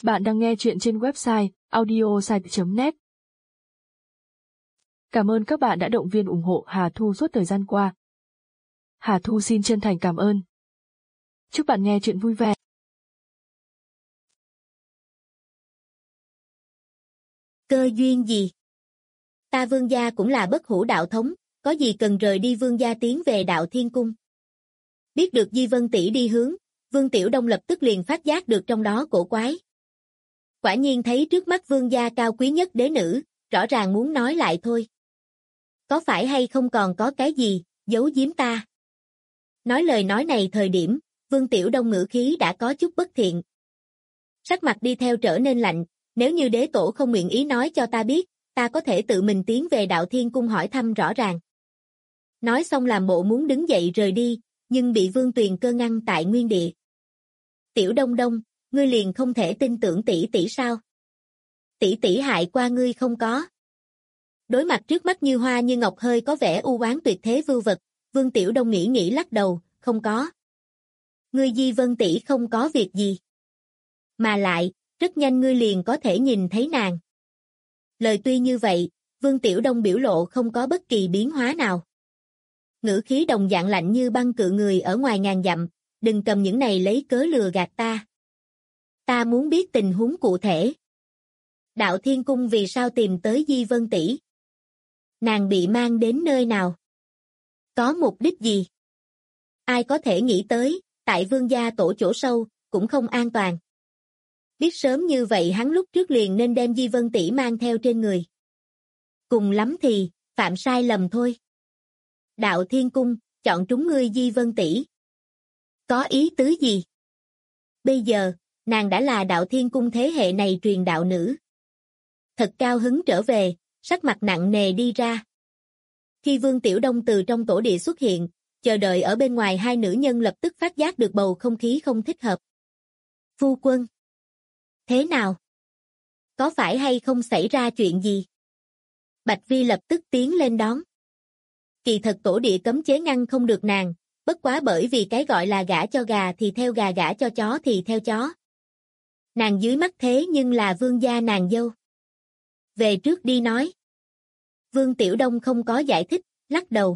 Bạn đang nghe chuyện trên website audiosite.net. Cảm ơn các bạn đã động viên ủng hộ Hà Thu suốt thời gian qua. Hà Thu xin chân thành cảm ơn. Chúc bạn nghe chuyện vui vẻ. Cơ duyên gì? Ta Vương gia cũng là bất hủ đạo thống, có gì cần rời đi Vương gia tiến về đạo Thiên Cung. Biết được Di Vân tỷ đi hướng, Vương Tiểu Đông lập tức liền phát giác được trong đó cổ quái. Quả nhiên thấy trước mắt Vương gia cao quý nhất đế nữ, rõ ràng muốn nói lại thôi. Có phải hay không còn có cái gì, giấu giếm ta? Nói lời nói này thời điểm, Vương Tiểu Đông ngữ khí đã có chút bất thiện. Sắc mặt đi theo trở nên lạnh, nếu như đế tổ không nguyện ý nói cho ta biết, ta có thể tự mình tiến về đạo Thiên Cung hỏi thăm rõ ràng. Nói xong làm bộ muốn đứng dậy rời đi, nhưng bị Vương Tuyền Cơ ngăn tại nguyên địa. Tiểu Đông Đông, ngươi liền không thể tin tưởng tỷ tỷ sao? Tỷ tỷ hại qua ngươi không có. Đối mặt trước mắt như hoa như ngọc hơi có vẻ u oán tuyệt thế vưu vật, Vương Tiểu Đông nghĩ lắc đầu, không có. Ngươi Di Vân tỷ không có việc gì. Mà lại, rất nhanh ngươi liền có thể nhìn thấy nàng. Lời tuy như vậy, Vương Tiểu Đông biểu lộ không có bất kỳ biến hóa nào. Ngữ khí đồng dạng lạnh như băng cự người ở ngoài ngàn dặm, đừng cầm những này lấy cớ lừa gạt ta. Ta muốn biết tình huống cụ thể. Đạo Thiên Cung vì sao tìm tới Di Vân tỷ? Nàng bị mang đến nơi nào? Có mục đích gì? Ai có thể nghĩ tới, tại Vương gia tổ chỗ sâu, cũng không an toàn. Biết sớm như vậy hắn lúc trước liền nên đem Di Vân tỷ mang theo trên người. Cùng lắm thì, phạm sai lầm thôi. Đạo Thiên Cung, chọn trúng ngươi Di Vân tỷ. Có ý tứ gì? Bây giờ, nàng đã là đạo Thiên Cung thế hệ này truyền đạo nữ. Thật cao hứng trở về, sắc mặt nặng nề đi ra. Khi Vương Tiểu Đông từ trong tổ địa xuất hiện, chờ đợi ở bên ngoài hai nữ nhân lập tức phát giác được bầu không khí không thích hợp. Phu quân. Thế nào? Có phải hay không xảy ra chuyện gì? Bạch Vi lập tức tiến lên đón. Kỳ thật tổ địa cấm chế ngăn không được nàng, bất quá bởi vì cái gọi là gả cho gà thì theo gà, gả cho chó thì theo chó. Nàng dưới mắt thế nhưng là vương gia nàng dâu. Về trước đi nói. Vương Tiểu Đông không có giải thích, lắc đầu.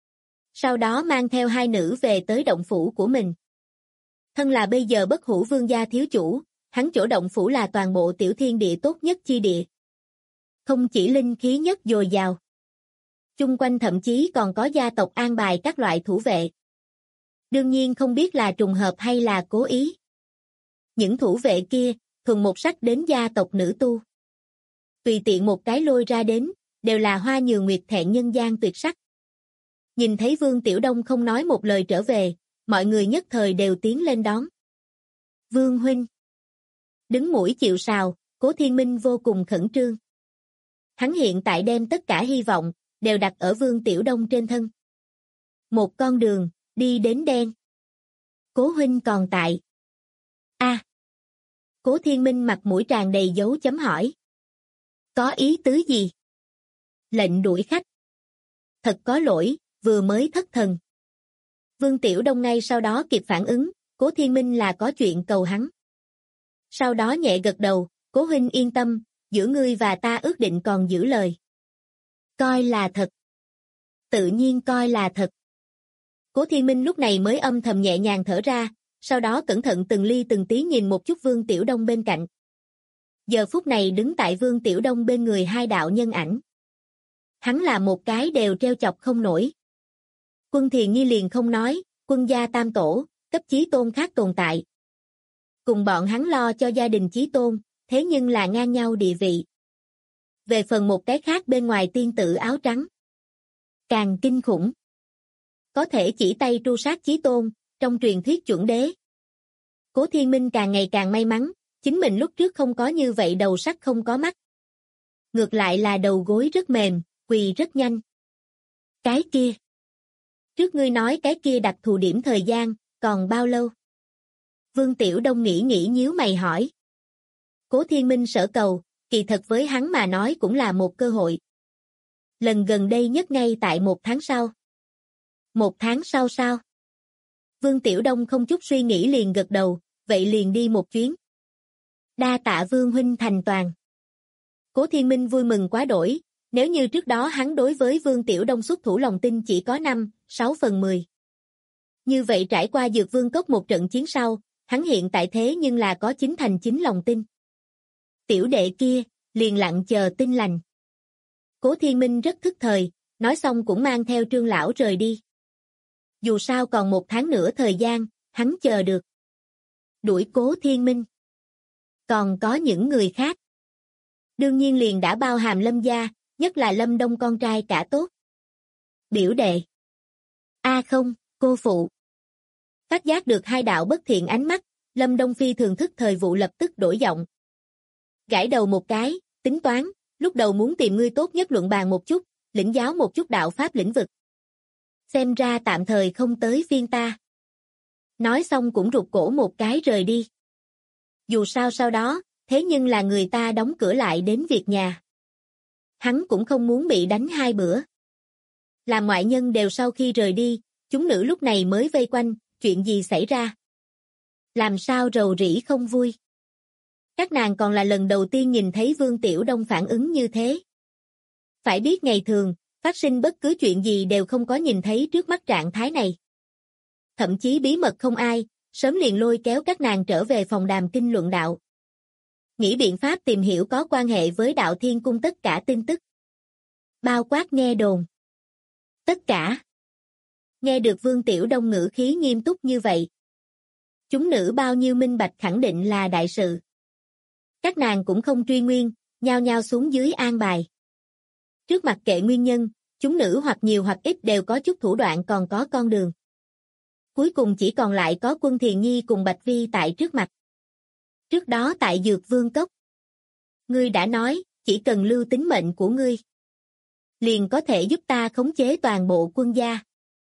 Sau đó mang theo hai nữ về tới động phủ của mình. Thân là bây giờ bất hủ vương gia thiếu chủ, hắn chỗ động phủ là toàn bộ tiểu thiên địa tốt nhất chi địa. Không chỉ linh khí nhất dồi dào. Chung quanh thậm chí còn có gia tộc an bài các loại thủ vệ. Đương nhiên không biết là trùng hợp hay là cố ý. Những thủ vệ kia, thuần một sắc đến gia tộc nữ tu. Tùy tiện một cái lôi ra đến, đều là hoa nhường nguyệt thẹn nhân gian tuyệt sắc. Nhìn thấy Vương Tiểu Đông không nói một lời trở về, mọi người nhất thời đều tiến lên đón. Vương huynh. Đứng mũi chịu sào, Cố Thiên Minh vô cùng khẩn trương. Hắn hiện tại đem tất cả hy vọng, đều đặt ở Vương Tiểu Đông trên thân. Một con đường, đi đến đen. Cố huynh còn tại. Cố Thiên Minh mặt mũi tràn đầy dấu chấm hỏi. Có ý tứ gì? Lệnh đuổi khách. Thật có lỗi, vừa mới thất thần. Vương Tiểu Đông ngay sau đó kịp phản ứng, Cố Thiên Minh là có chuyện cầu hắn. Sau đó nhẹ gật đầu, Cố huynh yên tâm, giữa ngươi và ta ước định còn giữ lời. Coi là thật. Tự nhiên coi là thật. Cố Thiên Minh lúc này mới âm thầm nhẹ nhàng thở ra, sau đó cẩn thận từng ly từng tí nhìn một chút Vương Tiểu Đông bên cạnh. Giờ phút này đứng tại Vương Tiểu Đông bên người hai đạo nhân ảnh. Hắn là một cái đều treo chọc không nổi. Quân Thiền Nhi liền không nói, quân gia tam tổ, cấp chí tôn khác tồn tại. Cùng bọn hắn lo cho gia đình chí tôn, thế nhưng là ngang nhau địa vị. Về phần một cái khác bên ngoài tiên tử áo trắng. Càng kinh khủng. Có thể chỉ tay tru sát chí tôn, trong truyền thuyết chuẩn đế. Cố Thiên Minh càng ngày càng may mắn, chính mình lúc trước không có như vậy đầu sắt không có mắt. Ngược lại là đầu gối rất mềm, quỳ rất nhanh. Cái kia. Trước ngươi nói cái kia đặc thù điểm thời gian, còn bao lâu? Vương Tiểu Đông nghĩ nhíu mày hỏi. Cố Thiên Minh sở cầu, kỳ thật với hắn mà nói cũng là một cơ hội. Lần gần đây nhất ngay tại 1 tháng sau. 1 tháng sau sao? Vương Tiểu Đông không chút suy nghĩ liền gật đầu, vậy liền đi một chuyến. Đa tạ Vương huynh thành toàn. Cố Thiên Minh vui mừng quá đổi, nếu như trước đó hắn đối với Vương Tiểu Đông xuất thủ lòng tin chỉ có 5-6/10. Như vậy trải qua Dược Vương Cốc một trận chiến sau, hắn hiện tại thế nhưng là có 9/9 lòng tin. Tiểu đệ kia, liền lặng chờ tin lành. Cố Thiên Minh rất thức thời, nói xong cũng mang theo Trương lão rời đi. Dù sao còn 1 tháng nữa thời gian, hắn chờ được. Đuổi Cố Thiên Minh. Còn có những người khác. Đương nhiên liền đã bao hàm Lâm gia, nhất là Lâm Đông con trai cả tốt. Biểu đệ. Không, cô phụ. Phát giác được hai đạo bất thiện ánh mắt, Lâm Đông Phi thường thức thời vụ lập tức đổi giọng. Gãi đầu một cái, tính toán, lúc đầu muốn tìm ngươi tốt nhất luận bàn một chút, lĩnh giáo một chút đạo pháp lĩnh vực. Xem ra tạm thời không tới phiên ta. Nói xong cũng rụt cổ một cái rời đi. Dù sao sau đó, thế nhưng là người ta đóng cửa lại đến việc nhà. Hắn cũng không muốn bị đánh 2 bữa. Làm ngoại nhân đều sau khi rời đi, chúng nữ lúc này mới vây quanh, chuyện gì xảy ra? Làm sao rầu rĩ không vui? Các nàng còn là lần đầu tiên nhìn thấy Vương Tiểu Đông phản ứng như thế. Phải biết ngày thường, phát sinh bất cứ chuyện gì đều không có nhìn thấy trước mắt trạng thái này. Thậm chí bí mật không ai, sớm liền lôi kéo các nàng trở về phòng đàm kinh luận đạo. Nghĩ biện pháp tìm hiểu có quan hệ với đạo thiên cung tất cả tin tức. Bao quát nghe đồn. Tất cả. Nghe được Vương Tiểu Đông ngữ khí nghiêm túc như vậy. Chúng nữ bao nhiêu minh bạch khẳng định là đại sự. Các nàng cũng không truy nguyên, nhao nhao xuống dưới an bài. Trước mặt kệ nguyên nhân, chúng nữ hoặc nhiều hoặc ít đều có chút thủ đoạn còn có con đường. Cuối cùng chỉ còn lại có Quân Thiền Nhi cùng Bạch Vi tại trước mặt. Trước đó tại Dược Vương Cốc. Ngươi đã nói, chỉ cần lưu tính mệnh của ngươi. Liền có thể giúp ta khống chế toàn bộ quân gia.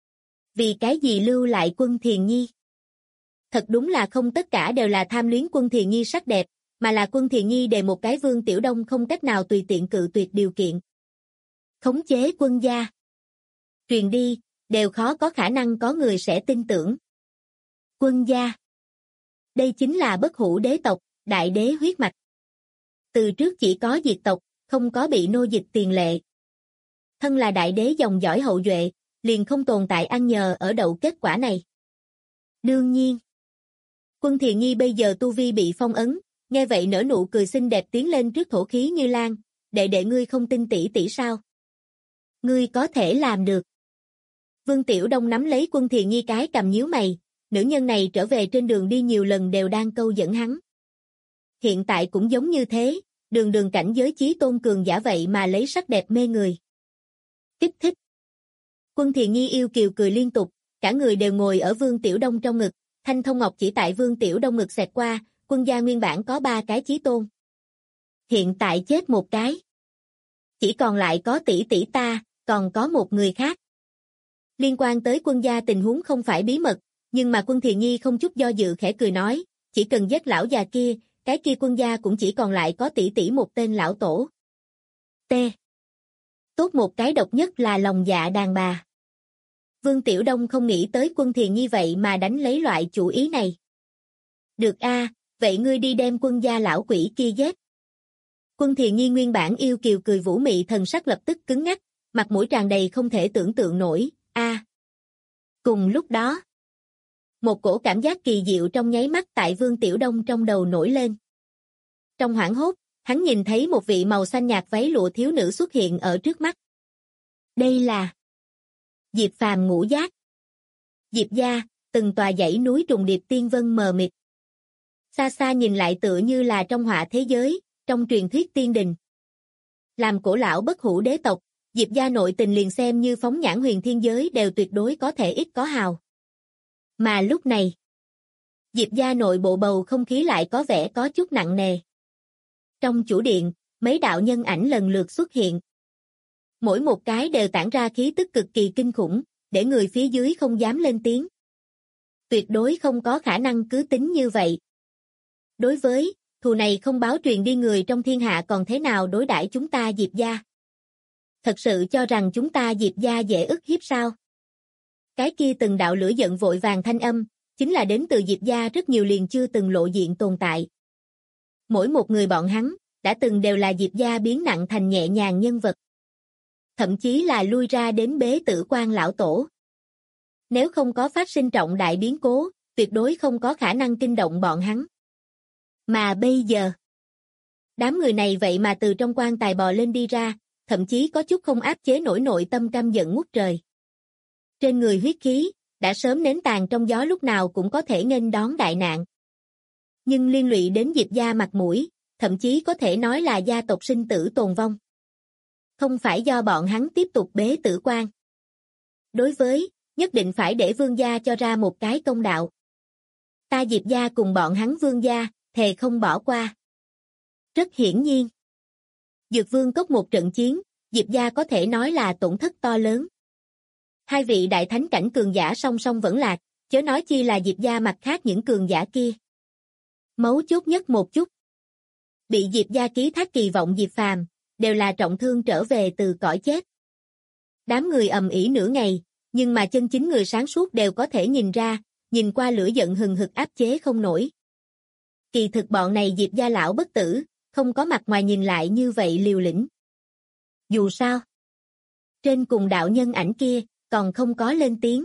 Vì cái gì lưu lại Quân Thiền Nhi? Thật đúng là không tất cả đều là tham luyến Quân Thiền Nhi sắc đẹp, mà là Quân Thiền Nhi đề một cái Vương Tiểu Đông không cách nào tùy tiện cự tuyệt điều kiện. Khống chế quân gia. Truyền đi, đều khó có khả năng có người sẽ tin tưởng. Quân gia. Đây chính là bất hủ đế tộc, đại đế huyết mạch. Từ trước chỉ có diệt tộc, không có bị nô dịch tiền lệ. Thân là đại đế dòng dõi hậu duệ, liền không tồn tại ăn nhờ ở đậu kết quả này. Đương nhiên. Quân Thiền Nhi bây giờ tu vi bị phong ấn, nghe vậy nở nụ cười xinh đẹp tiến lên trước thổ khí như lan, đệ ngươi không tin tỷ tỷ sao? Ngươi có thể làm được. Vương Tiểu Đông nắm lấy Quân Thiền Nhi cái cầm nhíu mày, nữ nhân này trở về trên đường đi nhiều lần đều đang câu dẫn hắn. Hiện tại cũng giống như thế, đường đường cảnh giới chí tôn cường giả vậy mà lấy sắc đẹp mê người. Kích thích. Quân Thiền Nhi yêu kiều cười liên tục, cả người đều ngồi ở Vương Tiểu Đông trong ngực, thanh thông ngọc chỉ tại Vương Tiểu Đông ngực xẹt qua, quân gia nguyên bản có 3 cái chí tôn. Hiện tại chết một cái. Chỉ còn lại có tỷ tỷ ta, còn có một người khác. Liên quan tới quân gia tình huống không phải bí mật, nhưng mà Quân Thiền Nhi không chút do dự khẽ cười nói, chỉ cần giết lão già kia, cái kia quân gia cũng chỉ còn lại có tỷ tỷ một tên lão tổ. T. Tốt một cái độc nhất là lòng dạ đàn bà. Vương Tiểu Đông không nghĩ tới Quân Thiền Nhi vậy mà đánh lấy loại chủ ý này. Được a, vậy ngươi đi đem quân gia lão quỷ kia giết. Quân Thiền Nhi nguyên bản yêu kiều cười vũ mị thần sắc lập tức cứng ngắc, mặt mũi tràn đầy không thể tưởng tượng nổi, Cùng lúc đó, một cổ cảm giác kỳ diệu trong nháy mắt tại Vương Tiểu Đông trong đầu nổi lên. Trong hoảng hốt, hắn nhìn thấy một vị màu xanh nhạt váy lụa thiếu nữ xuất hiện ở trước mắt. Đây là Diệp Phàm ngũ giác. Diệp gia, từng tòa dãy núi trùng điệp tiên vân mờ mịt. Xa xa nhìn lại tựa như là trong họa thế giới, trong truyền thuyết tiên đình. Làm cổ lão bất hủ đế tộc, Diệp gia nội tình liền xem như phóng nhãn huyền thiên giới đều tuyệt đối có thể ít có hào. Mà lúc này, Diệp gia nội bộ bầu không khí lại có vẻ có chút nặng nề. Trong chủ điện, mấy đạo nhân ảnh lần lượt xuất hiện. Mỗi một cái đều tản ra khí tức cực kỳ kinh khủng, để người phía dưới không dám lên tiếng. Tuyệt đối không có khả năng cứ tính như vậy. Đối với, thù này không báo truyền đi người trong thiên hạ còn thế nào đối đãi chúng ta Diệp gia? Thật sự cho rằng chúng ta Diệp gia dễ ức hiếp sao? Cái kia từng đạo lửa giận vội vàng thanh âm, chính là đến từ Diệp gia rất nhiều liền chưa từng lộ diện tồn tại. Mỗi một người bọn hắn, đã từng đều là Diệp gia biến nặng thành nhẹ nhàng nhân vật. Thậm chí là lui ra đến bế tử quan lão tổ. Nếu không có phát sinh trọng đại biến cố, tuyệt đối không có khả năng kinh động bọn hắn. Mà bây giờ, đám người này vậy mà từ trong quan tài bò lên đi ra, thậm chí có chút không áp chế nổi nội tâm căm giận ngút trời. Trên người huyết khí, đã sớm nến tàn trong gió lúc nào cũng có thể nghênh đón đại nạn. Nhưng liên lụy đến Diệp gia mặt mũi, thậm chí có thể nói là gia tộc sinh tử tồn vong. Không phải do bọn hắn tiếp tục bế tử quan. Đối với, nhất định phải để Vương gia cho ra một cái công đạo. Ta Diệp gia cùng bọn hắn Vương gia, thề không bỏ qua. Rất hiển nhiên. Dược Vương cốc một trận chiến, Diệp gia có thể nói là tổn thất to lớn. Hai vị đại thánh cảnh cường giả song song vẫn lạc, chớ nói chi là Diệp gia mặt khác những cường giả kia. Mấu chốt nhất một chút. Bị Diệp gia ký thác kỳ vọng Diệp Phàm, đều là trọng thương trở về từ cõi chết. Đám người ầm ĩ nửa ngày, nhưng mà chân chính người sáng suốt đều có thể nhìn ra, nhìn qua lửa giận hừng hực áp chế không nổi. Kỳ thực bọn này Diệp gia lão bất tử, không có mặt ngoài nhìn lại như vậy liều lĩnh. Dù sao, trên cùng đạo nhân ảnh kia, còn không có lên tiếng.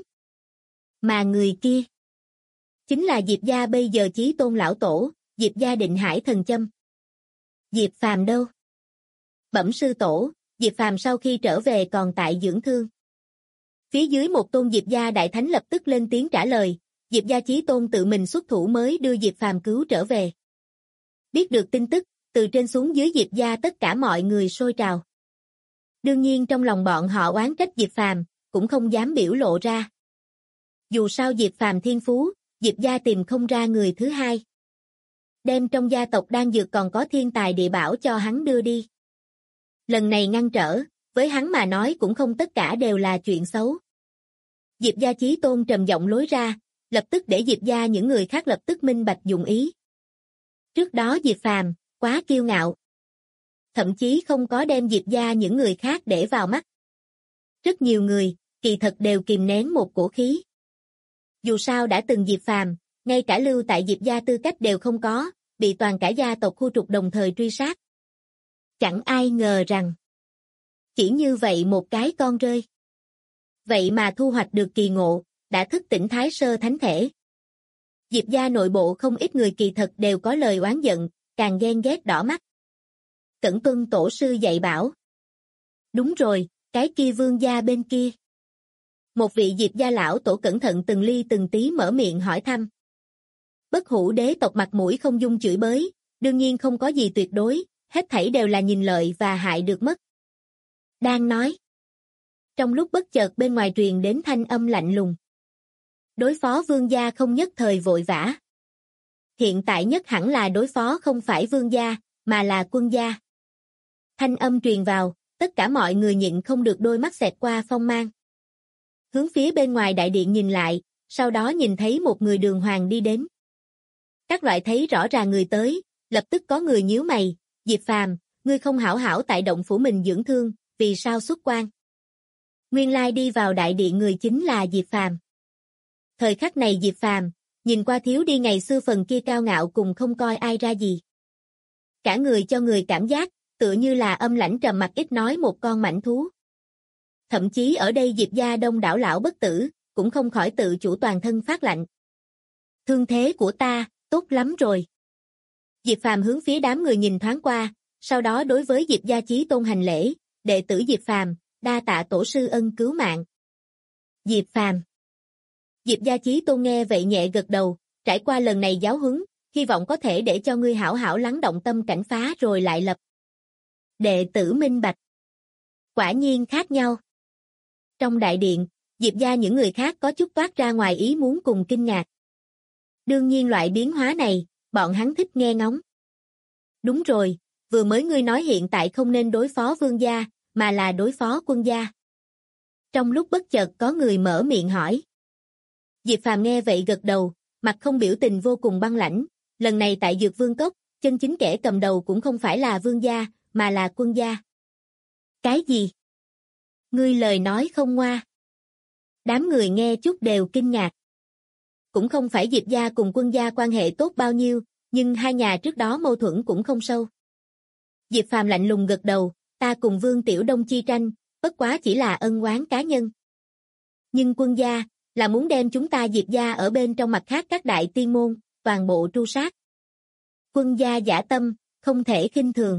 Mà người kia, chính là Diệp gia bây giờ chí tôn lão tổ, Diệp gia Định Hải Thần Châm. Diệp Phàm đâu? Bẩm sư tổ, Diệp Phàm sau khi trở về còn tại dưỡng thương. Phía dưới một tôn Diệp gia đại thánh lập tức lên tiếng trả lời, Diệp gia chí tôn tự mình xuất thủ mới đưa Diệp Phàm cứu trở về. Biết được tin tức, từ trên xuống dưới Diệp gia tất cả mọi người sôi trào. Đương nhiên trong lòng bọn họ oán trách Diệp Phàm, cũng không dám biểu lộ ra. Dù sao Diệp Phàm thiên phú, Diệp gia tìm không ra người thứ hai. Đem trong gia tộc đan dược còn có thiên tài địa bảo cho hắn đưa đi. Lần này ngăn trở, với hắn mà nói cũng không tất cả đều là chuyện xấu. Diệp gia chí tôn trầm giọng lối ra, lập tức để Diệp gia những người khác lập tức minh bạch dụng ý. Trước đó Diệp Phàm, quá kiêu ngạo. Thậm chí không có đem Diệp gia những người khác để vào mắt. Rất nhiều người, kỳ thật đều kìm nén một cổ khí. Dù sao đã từng Diệp Phàm, ngay cả lưu tại Diệp gia tư cách đều không có, bị toàn cả gia tộc khu trục đồng thời truy sát. Chẳng ai ngờ rằng, chỉ như vậy một cái con rơi. Vậy mà thu hoạch được kỳ ngộ, đã thức tỉnh Thái Sơ Thánh Thể. Diệp gia nội bộ không ít người kỳ thật đều có lời oán giận, càng ghen ghét đỏ mắt. Cẩn tuân tổ sư dạy bảo. Đúng rồi, cái kia Vương gia bên kia. Một vị Diệp gia lão tổ cẩn thận từng ly từng tí mở miệng hỏi thăm. Bất hủ đế tộc mặt mũi không dung chửi bới, đương nhiên không có gì tuyệt đối, hết thảy đều là nhìn lợi và hại được mất. Đang nói. Trong lúc bất chợt bên ngoài truyền đến thanh âm lạnh lùng. Đối phó Vương gia không nhất thời vội vã. Hiện tại nhất hẳn là đối phó không phải Vương gia, mà là Quân gia. Thanh âm truyền vào, tất cả mọi người nhịn không được đôi mắt xẹt qua phong mang. Hướng phía bên ngoài đại điện nhìn lại, sau đó nhìn thấy một người đường hoàng đi đến. Các loại thấy rõ ràng người tới, lập tức có người nhíu mày, Diệp Phàm, ngươi không hảo hảo tại động phủ mình dưỡng thương, vì sao xuất quan? Nguyên lai đi vào đại điện người chính là Diệp Phàm. Thời khắc này Diệp Phàm, nhìn qua thiếu đi ngày xưa phần kia cao ngạo cùng không coi ai ra gì. Cả người cho người cảm giác, tựa như là âm lãnh trầm mặc ít nói một con mãnh thú. Thậm chí ở đây Diệp gia đông đảo lão bất tử, cũng không khỏi tự chủ toàn thân phát lạnh. Thương thế của ta, tốt lắm rồi. Diệp Phàm hướng phía đám người nhìn thoáng qua, sau đó đối với Diệp gia chí tôn hành lễ, đệ tử Diệp Phàm, đa tạ tổ sư ân cứu mạng. Diệp Phàm. Diệp gia chí tôn nghe vậy nhẹ gật đầu, trải qua lần này giáo huấn, hy vọng có thể để cho ngươi hảo hảo lắng động tâm cảnh phá rồi lại lập. Đệ tử minh bạch. Quả nhiên khác nhau. Trong đại điện, Diệp gia những người khác có chút toát ra ngoài ý muốn cùng kinh ngạc. Đương nhiên loại biến hóa này, bọn hắn thích nghe ngóng. Đúng rồi, vừa mới ngươi nói hiện tại không nên đối phó Vương gia, mà là đối phó Quân gia. Trong lúc bất chợt có người mở miệng hỏi. Diệp Phàm nghe vậy gật đầu, mặt không biểu tình vô cùng băng lãnh, lần này tại Dược Vương Cốc, chân chính kẻ cầm đầu cũng không phải là Vương gia, mà là Quân gia. Cái gì? Ngươi lời nói không ngoa. Đám người nghe chút đều kinh ngạc. Cũng không phải Diệp gia cùng Quân gia quan hệ tốt bao nhiêu, nhưng hai nhà trước đó mâu thuẫn cũng không sâu. Diệp Phàm lạnh lùng gật đầu, ta cùng Vương Tiểu Đông chi tranh, bất quá chỉ là ân oán cá nhân. Nhưng quân gia, là muốn đem chúng ta Diệp gia ở bên trong mặt khác các đại tiên môn, toàn bộ tru sát. Quân gia dã tâm, không thể khinh thường.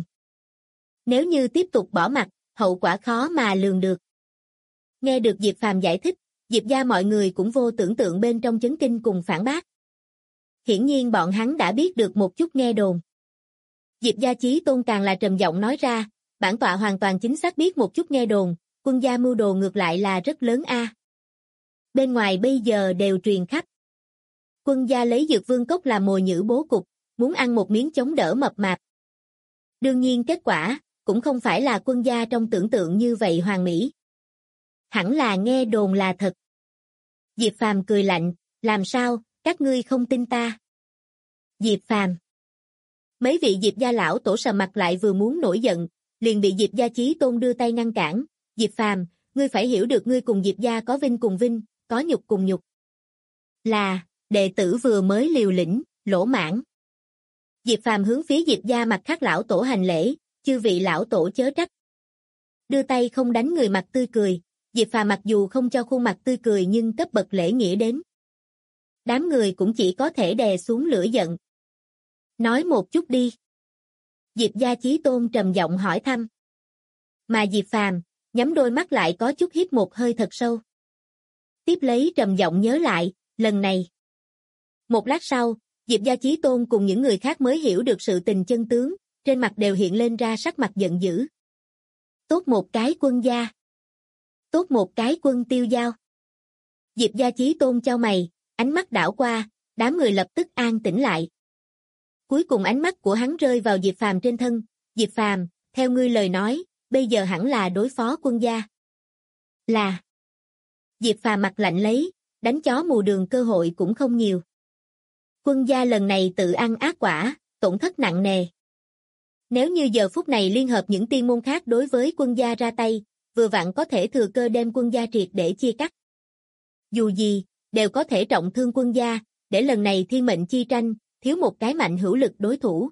Nếu như tiếp tục bỏ mặc, hậu quả khó mà lường được. Nghe được Diệp Phàm giải thích, Diệp gia mọi người cũng vô tưởng tượng bên trong chấn kinh cùng phản bác. Hiển nhiên bọn hắn đã biết được một chút nghe đồn. Diệp gia Chí Tôn càng là trầm giọng nói ra, bản tọa hoàn toàn chính xác biết một chút nghe đồn, quân gia mưu đồ ngược lại là rất lớn a. Bên ngoài bây giờ đều truyền khắp. Quân gia lấy Dược Vương Cốc làm mồi nhử bố cục, muốn ăn một miếng chống đỡ mập mạp. Đương nhiên kết quả, cũng không phải là quân gia trong tưởng tượng như vậy hoàn mỹ. Hẳn là nghe đồn là thật. Diệp Phàm cười lạnh, làm sao, các ngươi không tin ta? Diệp Phàm. Mấy vị Diệp gia lão tổ sầm mặt lại vừa muốn nổi giận, liền bị Diệp gia Chí Tôn đưa tay ngăn cản. Diệp Phàm, ngươi phải hiểu được ngươi cùng Diệp gia có vinh cùng vinh, có nhục cùng nhục. Là, đệ tử vừa mới liều lĩnh, lỗ mãng. Diệp Phàm hướng phía Diệp gia mặt khác lão tổ hành lễ, chư vị lão tổ chớ trách. Đưa tay không đánh người mặt tươi cười, Diệp Phàm mặc dù không cho khuôn mặt tươi cười nhưng cấp bậc lễ nghĩa đến. Đám người cũng chỉ có thể đè xuống lửa giận. Nói một chút đi. Diệp gia Chí Tôn trầm giọng hỏi thăm. Mà Diệp Phàm, nhắm đôi mắt lại có chút hít một hơi thật sâu. Tiếp lấy trầm giọng nhớ lại, lần này. Một lát sau, Diệp gia Chí Tôn cùng những người khác mới hiểu được sự tình chân tướng, trên mặt đều hiện lên ra sắc mặt giận dữ. Tốt một cái quân gia. Tốt một cái quân tiêu giao. Diệp gia Chí Tôn chau mày, ánh mắt đảo qua, đám người lập tức an tĩnh lại. Cuối cùng ánh mắt của hắn rơi vào Diệp Phàm trên thân. Diệp Phàm, theo ngươi lời nói, bây giờ hẳn là đối phó quân gia. Là. Diệp Phàm mặt lạnh lấy, đánh chó mù đường cơ hội cũng không nhiều. Quân gia lần này tự ăn ác quả, tổn thất nặng nề. Nếu như giờ phút này liên hợp những tiên môn khác đối với quân gia ra tay, vừa vặn có thể thừa cơ đem quân gia triệt để chia cắt. Dù gì, đều có thể trọng thương quân gia, để lần này thiên mệnh chi tranh, thiếu một cái mạnh hữu lực đối thủ.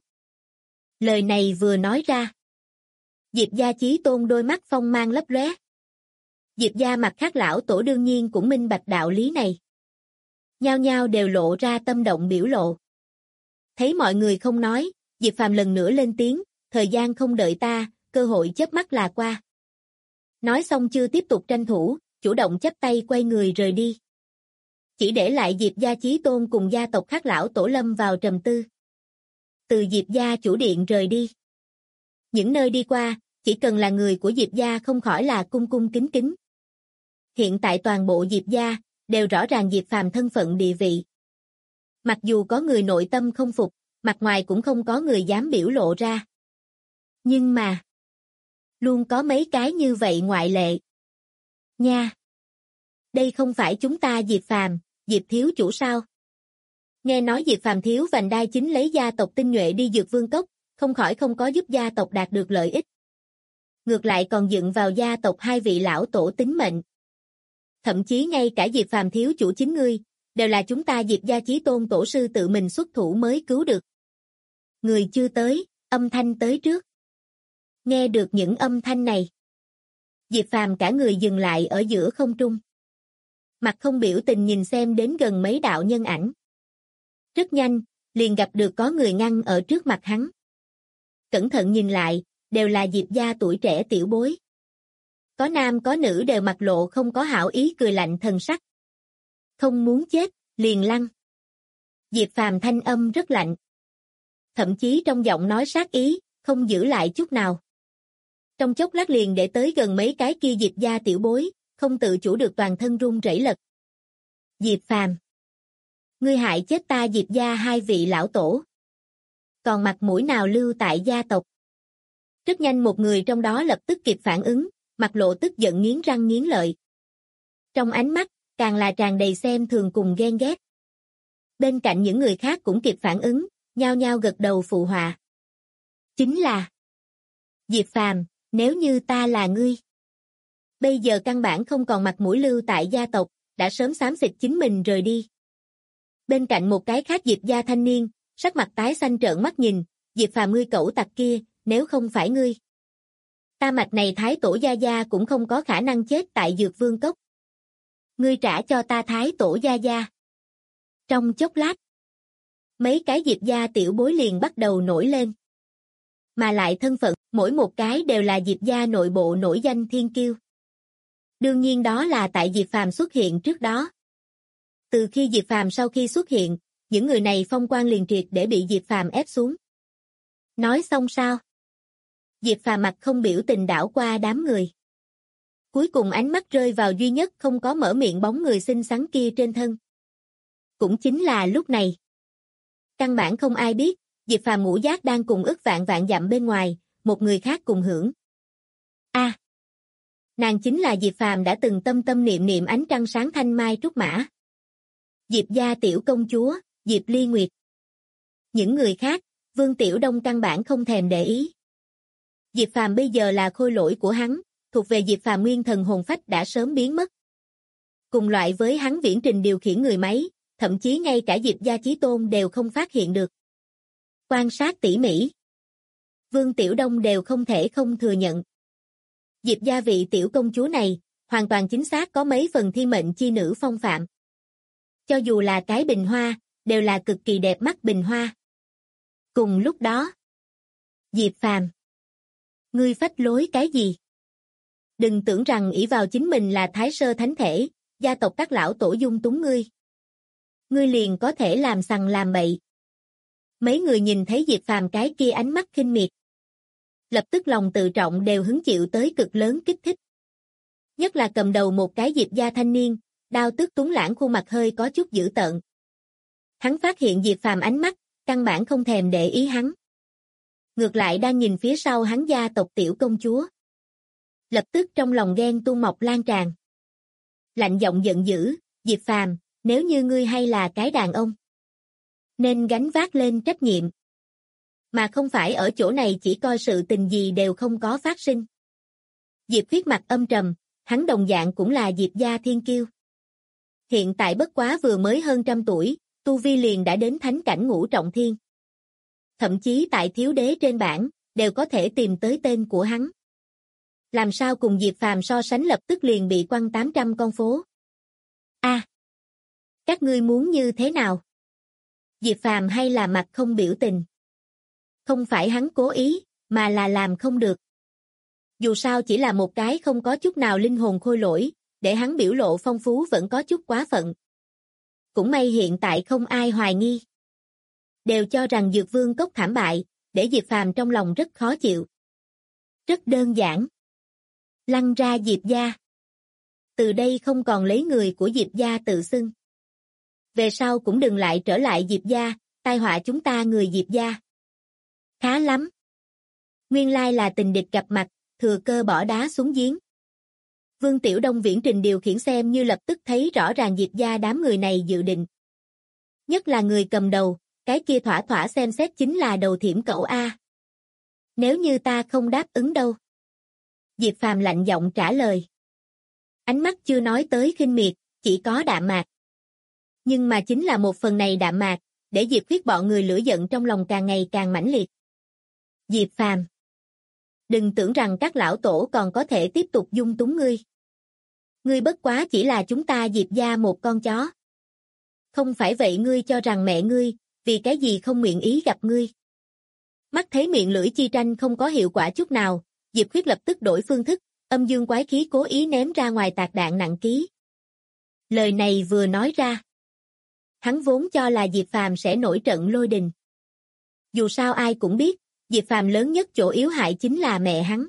Lời này vừa nói ra. Diệp gia Chí Tôn đôi mắt phong mang lấp lóe. Diệp gia mặt khác lão tổ đương nhiên cũng minh bạch đạo lý này. Nhao nhao đều lộ ra tâm động biểu lộ. Thấy mọi người không nói, Diệp Phàm lần nữa lên tiếng, thời gian không đợi ta, cơ hội chớp mắt là qua. Nói xong chưa tiếp tục tranh thủ, chủ động chắp tay quay người rời đi. Chỉ để lại Diệp gia Chí Tôn cùng gia tộc khác lão tổ lâm vào trầm tư. Từ Diệp gia chủ điện rời đi. Những nơi đi qua, chỉ cần là người của Diệp gia không khỏi là cung cung kính kính. Hiện tại toàn bộ Diệp gia, đều rõ ràng Diệp Phàm thân phận địa vị. Mặc dù có người nội tâm không phục, mặt ngoài cũng không có người dám biểu lộ ra. Nhưng mà, luôn có mấy cái như vậy ngoại lệ. Nha! Đây không phải chúng ta Diệp Phàm, Diệp thiếu chủ sao? Nghe nói Diệp Phàm thiếu vành đai chính lấy gia tộc tinh nhuệ đi Dược Vương Cốc, không khỏi không có giúp gia tộc đạt được lợi ích. Ngược lại còn dựng vào gia tộc hai vị lão tổ tính mệnh. Thậm chí ngay cả Diệp Phàm thiếu chủ chính ngươi, đều là chúng ta Diệp gia Chí Tôn tổ sư tự mình xuất thủ mới cứu được. Người chưa tới, âm thanh tới trước. Nghe được những âm thanh này. Diệp Phàm cả người dừng lại ở giữa không trung. Mặt không biểu tình nhìn xem đến gần mấy đạo nhân ảnh. Rất nhanh, liền gặp được có người ngăn ở trước mặt hắn. Cẩn thận nhìn lại, đều là Diệp gia tuổi trẻ tiểu bối. Có nam có nữ đều mặt lộ không có hảo ý cười lạnh thần sắc. Không muốn chết, liền lăn. Diệp Phàm thanh âm rất lạnh. Thậm chí trong giọng nói sát ý, không giữ lại chút nào. Trong chốc lát liền để tới gần mấy cái kia Diệp gia tiểu bối, không tự chủ được toàn thân run rẩy lật. Diệp Phàm, ngươi hại chết ta Diệp gia hai vị lão tổ. Còn mặt mũi nào lưu tại gia tộc? Rất nhanh một người trong đó lập tức kịp phản ứng, mặt lộ tức giận nghiến răng nghiến lợi. Trong ánh mắt, càng là tràn đầy xem thường cùng ghen ghét. Bên cạnh những người khác cũng kịp phản ứng, nhao nhao gật đầu phụ họa. Chính là Diệp Phàm, nếu như ta là ngươi. Bây giờ căn bản không còn mặt mũi lưu tại gia tộc, đã sớm xám xịt chính mình rời đi. Bên cạnh một cái khác Diệp gia thanh niên, sắc mặt tái xanh trợn mắt nhìn, Diệp Phàm ngươi cẩu tặc kia, nếu không phải ngươi. Ta mạch này Thái Tổ Gia Gia cũng không có khả năng chết tại Dược Vương Cốc. Ngươi trả cho ta Thái Tổ Gia Gia. Trong chốc lát, mấy cái Diệp gia tiểu bối liền bắt đầu nổi lên. Mà lại thân phận, mỗi một cái đều là Diệp gia nội bộ nổi danh thiên kiêu. Đương nhiên đó là tại Diệp Phàm xuất hiện trước đó. Từ khi Diệp Phàm sau khi xuất hiện, những người này phong quan liền triệt để bị Diệp Phàm ép xuống. Nói xong sao? Diệp Phàm mặt không biểu tình đảo qua đám người. Cuối cùng ánh mắt rơi vào duy nhất không có mở miệng bóng người xinh xắn kia trên thân. Cũng chính là lúc này. Căn bản không ai biết, Diệp Phàm ngũ giác đang cùng ức vạn vạn dặm bên ngoài, một người khác cùng hưởng. Nàng chính là Diệp Phàm đã từng tâm tâm niệm niệm ánh trăng sáng thanh mai trúc mã. Diệp gia tiểu công chúa, Diệp Ly Nguyệt. Những người khác, Vương Tiểu Đông căn bản không thèm để ý. Diệp Phàm bây giờ là khôi lỗi của hắn, thuộc về Diệp Phàm nguyên thần hồn phách đã sớm biến mất. Cùng loại với hắn viễn trình điều khiển người máy, thậm chí ngay cả Diệp gia chí tôn đều không phát hiện được. Quan sát tỉ mỉ, Vương Tiểu Đông đều không thể không thừa nhận. Diệp gia vị tiểu công chúa này, hoàn toàn chính xác có mấy phần thiên mệnh chi nữ phong phạm. Cho dù là cái bình hoa, đều là cực kỳ đẹp mắt bình hoa. Cùng lúc đó, Diệp Phàm, ngươi phách lối cái gì? Đừng tưởng rằng ỷ vào chính mình là thái sơ thánh thể, gia tộc các lão tổ dung túng ngươi. Ngươi liền có thể làm sằng làm bậy. Mấy người nhìn thấy Diệp Phàm cái kia ánh mắt khinh miệt. Lập tức lòng tự trọng đều hứng chịu tới cực lớn kích thích. Nhất là cầm đầu một cái Diệp gia thanh niên, đao tức tuấn lãng khuôn mặt hơi có chút dữ tợn. Hắn phát hiện Diệp Phàm ánh mắt, căn bản không thèm để ý hắn. Ngược lại đang nhìn phía sau hắn gia tộc tiểu công chúa. Lập tức trong lòng ghen tuông mọc lan tràn. Lạnh giọng giận dữ, Diệp Phàm, nếu như ngươi hay là cái đàn ông, nên gánh vác lên trách nhiệm. Mà không phải ở chỗ này chỉ coi sự tình gì đều không có phát sinh. Diệp Khuyết mặt âm trầm, hắn đồng dạng cũng là Diệp gia thiên kiêu. Hiện tại bất quá vừa mới hơn trăm tuổi, tu vi liền đã đến thánh cảnh ngũ trọng thiên. Thậm chí tại thiếu đế trên bảng, đều có thể tìm tới tên của hắn. Làm sao cùng Diệp Phàm so sánh lập tức liền bị quăng 800 con phố. Các ngươi muốn như thế nào? Diệp Phàm hay là mặt không biểu tình? Không phải hắn cố ý, mà là làm không được. Dù sao chỉ là một cái không có chút nào linh hồn khôi lỗi, để hắn biểu lộ phong phú vẫn có chút quá phận. Cũng may hiện tại không ai hoài nghi. Đều cho rằng Dược Vương Cốc thảm bại, để Diệp Phàm trong lòng rất khó chịu. Rất đơn giản. Lăn ra Diệp gia. Từ đây không còn lấy người của Diệp gia tự xưng. Về sau cũng đừng lại trở lại Diệp gia, tai họa chúng ta người Diệp gia. Khá lắm. Nguyên lai là tình địch gặp mặt, thừa cơ bỏ đá xuống giếng. Vương Tiểu Đông viễn trình điều khiển xem như lập tức thấy rõ ràng Diệp gia đám người này dự định. Nhất là người cầm đầu, cái kia thỏa thỏa xem xét chính là đầu thiểm cậu A. Nếu như ta không đáp ứng đâu. Diệp Phàm lạnh giọng trả lời. Ánh mắt chưa nói tới khinh miệt, chỉ có đạm mạc. Nhưng mà chính là một phần này đạm mạc, để Diệp Khuyết bọn người lửa giận trong lòng càng ngày càng mãnh liệt. Diệp Phàm, đừng tưởng rằng các lão tổ còn có thể tiếp tục dung túng ngươi. Ngươi bất quá chỉ là chúng ta Diệp gia một con chó. Không phải vậy ngươi cho rằng mẹ ngươi, vì cái gì không nguyện ý gặp ngươi. Mắt thấy miệng lưỡi chi tranh không có hiệu quả chút nào, Diệp Khuyết lập tức đổi phương thức, âm dương quái khí cố ý ném ra ngoài tạc đạn nặng ký. Lời này vừa nói ra, hắn vốn cho là Diệp Phàm sẽ nổi trận lôi đình. Dù sao ai cũng biết, Diệp Phàm lớn nhất chỗ yếu hại chính là mẹ hắn.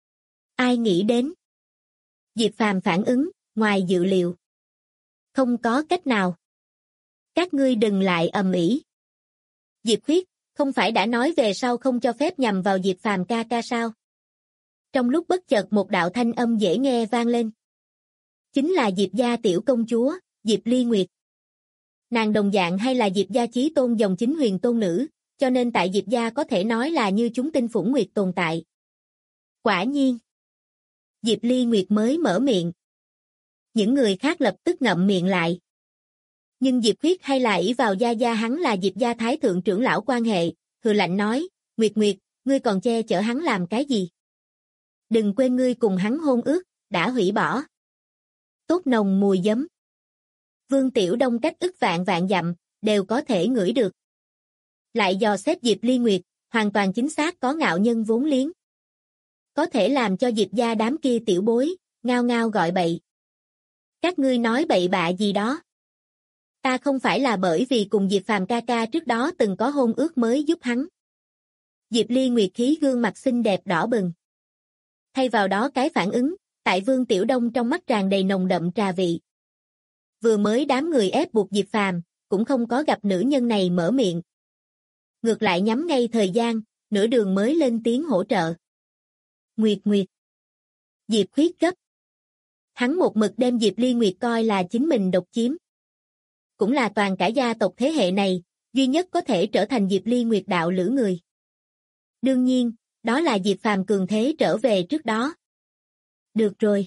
Ai nghĩ đến? Diệp Phàm phản ứng, ngoài dự liệu. Không có cách nào. Các ngươi đừng lại ầm ĩ. Diệp Khuyết, không phải đã nói về sau không cho phép nhằm vào Diệp Phàm ca ca sao? Trong lúc bất chợt một đạo thanh âm dễ nghe vang lên. Chính là Diệp gia tiểu công chúa, Diệp Ly Nguyệt. Nàng đồng dạng hay là Diệp gia chí tôn dòng chính huyền tôn nữ, cho nên tại Diệp gia có thể nói là như chúng tinh phủng nguyệt tồn tại. Quả nhiên. Diệp Ly Nguyệt mới mở miệng. Những người khác lập tức ngậm miệng lại. Nhưng Diệp Khuyết hay là ỷ vào gia gia hắn là Diệp gia thái thượng trưởng lão quan hệ, hừ lạnh nói, Nguyệt Nguyệt, ngươi còn che chở hắn làm cái gì? Đừng quên ngươi cùng hắn hôn ước, đã hủy bỏ. Tốt nồng mùi giấm. Vương Tiểu Đông cách ức vạn vạn dặm, đều có thể ngửi được. Lại dò xét Diệp Ly Nguyệt, hoàn toàn chính xác có ngạo nhân vốn liếng. Có thể làm cho Diệp gia đám kia tiểu bối, ngao ngao gọi bậy. Các ngươi nói bậy bạ gì đó? Ta không phải là bởi vì cùng Diệp Phàm ca ca trước đó từng có hôn ước mới giúp hắn. Diệp Ly Nguyệt khí gương mặt xinh đẹp đỏ bừng. Thay vào đó cái phản ứng, tại Vương Tiểu Đông trong mắt tràn đầy nồng đậm trà vị. Vừa mới đám người ép buộc Diệp Phàm, cũng không có gặp nữ nhân này mở miệng. Ngược lại nhắm ngay thời gian, nửa đường mới lên tiếng hỗ trợ. Nguyệt Nguyệt. Diệp Khuyết gấp. Hắn một mực đem Diệp Ly Nguyệt coi là chính mình độc chiếm. Cũng là toàn cả gia tộc thế hệ này, duy nhất có thể trở thành Diệp Ly Nguyệt đạo lữ người. Đương nhiên, đó là Diệp Phàm cường thế trở về trước đó. Được rồi.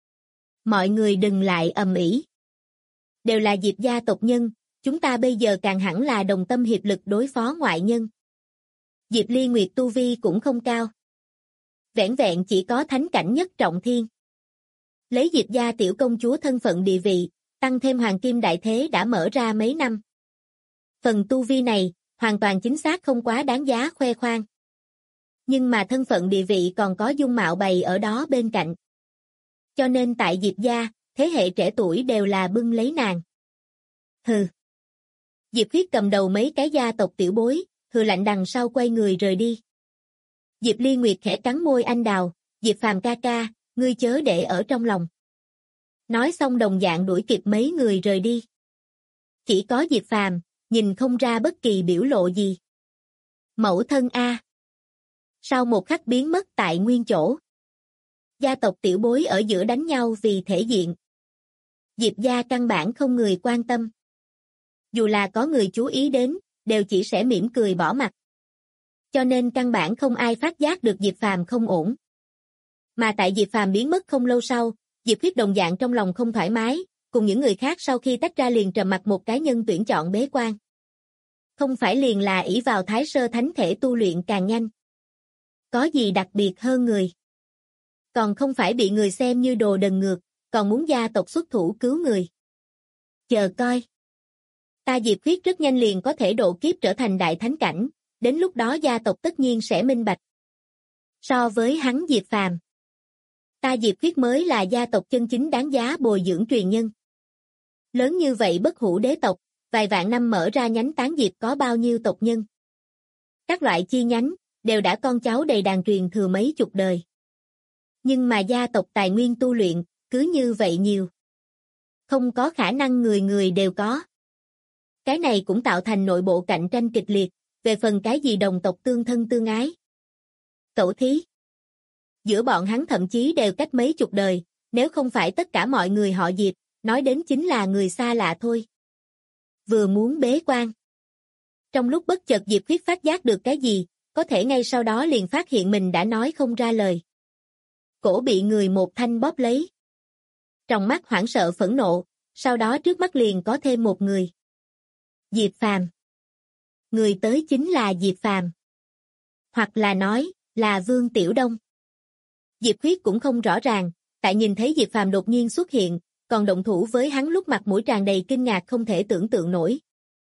Mọi người đừng lại ầm ĩ. Đều là Diệp gia tộc nhân, chúng ta bây giờ càng hẳn là đồng tâm hiệp lực đối phó ngoại nhân. Diệp Ly Nguyệt tu vi cũng không cao. Vẻn vẹn chỉ có thánh cảnh nhất trọng thiên. Lấy Diệp gia tiểu công chúa thân phận địa vị, tăng thêm hoàng kim đại thế đã mở ra mấy năm. Phần tu vi này, hoàn toàn chính xác không quá đáng giá khoe khoang. Nhưng mà thân phận địa vị còn có dung mạo bày ở đó bên cạnh. Cho nên tại Diệp gia, thế hệ trẻ tuổi đều là bưng lấy nàng. Hừ. Diệp Khuyết cầm đầu mấy cái gia tộc tiểu bối, hừ lạnh đằng sau quay người rời đi. Diệp Ly Nguyệt khẽ cắn môi anh đào, Diệp Phàm ca ca, ngươi chớ để ở trong lòng. Nói xong đồng dạng đuổi kịp mấy người rời đi. Chỉ có Diệp Phàm, nhìn không ra bất kỳ biểu lộ gì. Mẫu thân A. Sau một khắc biến mất tại nguyên chỗ. Gia tộc tiểu bối ở giữa đánh nhau vì thể diện. Diệp gia căn bản không người quan tâm. Dù là có người chú ý đến, đều chỉ sẽ mỉm cười bỏ mặt. Cho nên căn bản không ai phát giác được Diệp Phàm không ổn. Mà tại Diệp Phàm biến mất không lâu sau, Diệp Khuyết đồng dạng trong lòng không thoải mái, cùng những người khác sau khi tách ra liền trầm mặc một cái nhân tuyển chọn bế quan. Không phải liền là ỷ vào Thái Sơ Thánh thể tu luyện càng nhanh. Có gì đặc biệt hơn người? Còn không phải bị người xem như đồ đần ngược, còn muốn gia tộc xuất thủ cứu người. Chờ coi. Ta Diệp Khuyết rất nhanh liền có thể độ kiếp trở thành đại thánh cảnh, đến lúc đó gia tộc tất nhiên sẽ minh bạch. So với hắn Diệp Phàm, ta Diệp Khuyết mới là gia tộc chân chính đáng giá bồi dưỡng truyền nhân. Lớn như vậy bất hủ đế tộc, vài vạn năm mở ra nhánh tán diệp có bao nhiêu tộc nhân. Các loại chi nhánh, đều đã con cháu đầy đàn truyền thừa mấy chục đời. Nhưng mà gia tộc tài nguyên tu luyện, cứ như vậy nhiều. Không có khả năng người người đều có. Cái này cũng tạo thành nội bộ cạnh tranh kịch liệt, về phần cái gì đồng tộc tương thân tương ái. Cẩu thí. Giữa bọn hắn thậm chí đều cách mấy chục đời, nếu không phải tất cả mọi người họ Diệp, nói đến chính là người xa lạ thôi. Vừa muốn bế quan. Trong lúc bất chợt Diệp Khuyết phát giác được cái gì, có thể ngay sau đó liền phát hiện mình đã nói không ra lời. Cổ bị người một thanh bóp lấy. Trong mắt hoảng sợ phẫn nộ, sau đó trước mắt liền có thêm một người. Diệp Phàm. Người tới chính là Diệp Phàm. Hoặc là nói, là Vương Tiểu Đông. Diệp Khuyết cũng không rõ ràng, tại nhìn thấy Diệp Phàm đột nhiên xuất hiện, còn động thủ với hắn lúc mặt mũi tràn đầy kinh ngạc không thể tưởng tượng nổi.